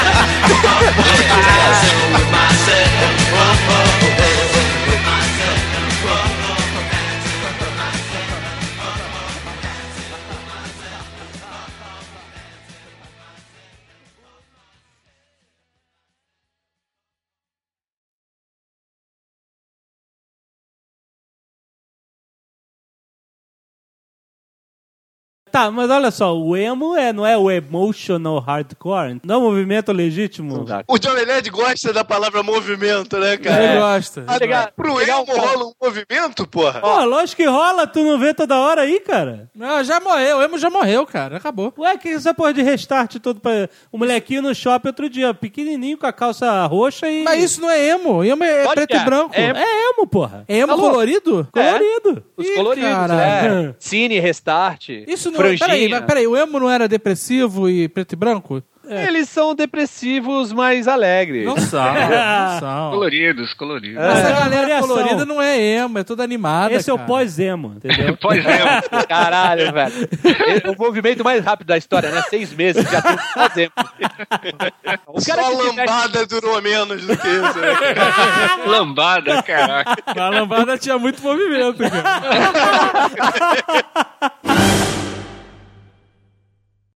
Speaker 2: Tá, mas olha só, o emo é, não é o emotional hardcore? Não é um movimento legítimo?
Speaker 4: O Jovem Nerd gosta da palavra movimento, né, cara?
Speaker 6: Ele gosta.
Speaker 4: Ah,
Speaker 3: Chegar-
Speaker 4: Pro
Speaker 3: chegar
Speaker 4: emo
Speaker 3: um cara-
Speaker 4: rola um movimento, porra?
Speaker 2: Pô, lógico que rola, tu não vê toda hora aí, cara.
Speaker 6: Não, já morreu, o emo já morreu, cara. Acabou.
Speaker 2: Ué, que essa porra de restart todo pra... O molequinho no shopping outro dia, pequenininho com a calça roxa e...
Speaker 6: Mas isso não é emo. Emo é
Speaker 3: Pode
Speaker 6: preto
Speaker 3: que é.
Speaker 6: e branco.
Speaker 3: É
Speaker 6: É,
Speaker 2: É emo, porra.
Speaker 6: emo
Speaker 3: Tá louco.
Speaker 6: colorido?
Speaker 2: Colorido.
Speaker 3: Os
Speaker 6: Ih,
Speaker 3: coloridos,
Speaker 6: caralho.
Speaker 3: né? Cine, Restart,
Speaker 6: Isso não...
Speaker 3: franjinha.
Speaker 6: Peraí, mas peraí, o emo não era depressivo e preto e branco?
Speaker 3: Eles são depressivos, mais alegres.
Speaker 6: Não são, não são.
Speaker 5: Coloridos, coloridos.
Speaker 6: Essa
Speaker 2: É uma
Speaker 6: galera
Speaker 2: variação.
Speaker 6: colorida não é emo, é toda animada,
Speaker 2: Esse é o
Speaker 6: cara.
Speaker 2: pós-emo, entendeu?
Speaker 5: Pois é.
Speaker 3: Caralho, velho. É o movimento mais rápido da história, né? Seis meses, já tem que fazer. O
Speaker 4: Só
Speaker 3: cara
Speaker 4: a
Speaker 3: que se veste-
Speaker 4: lambada durou menos do que isso, né?
Speaker 5: Lambada, caraca.
Speaker 6: A lambada tinha muito movimento, cara.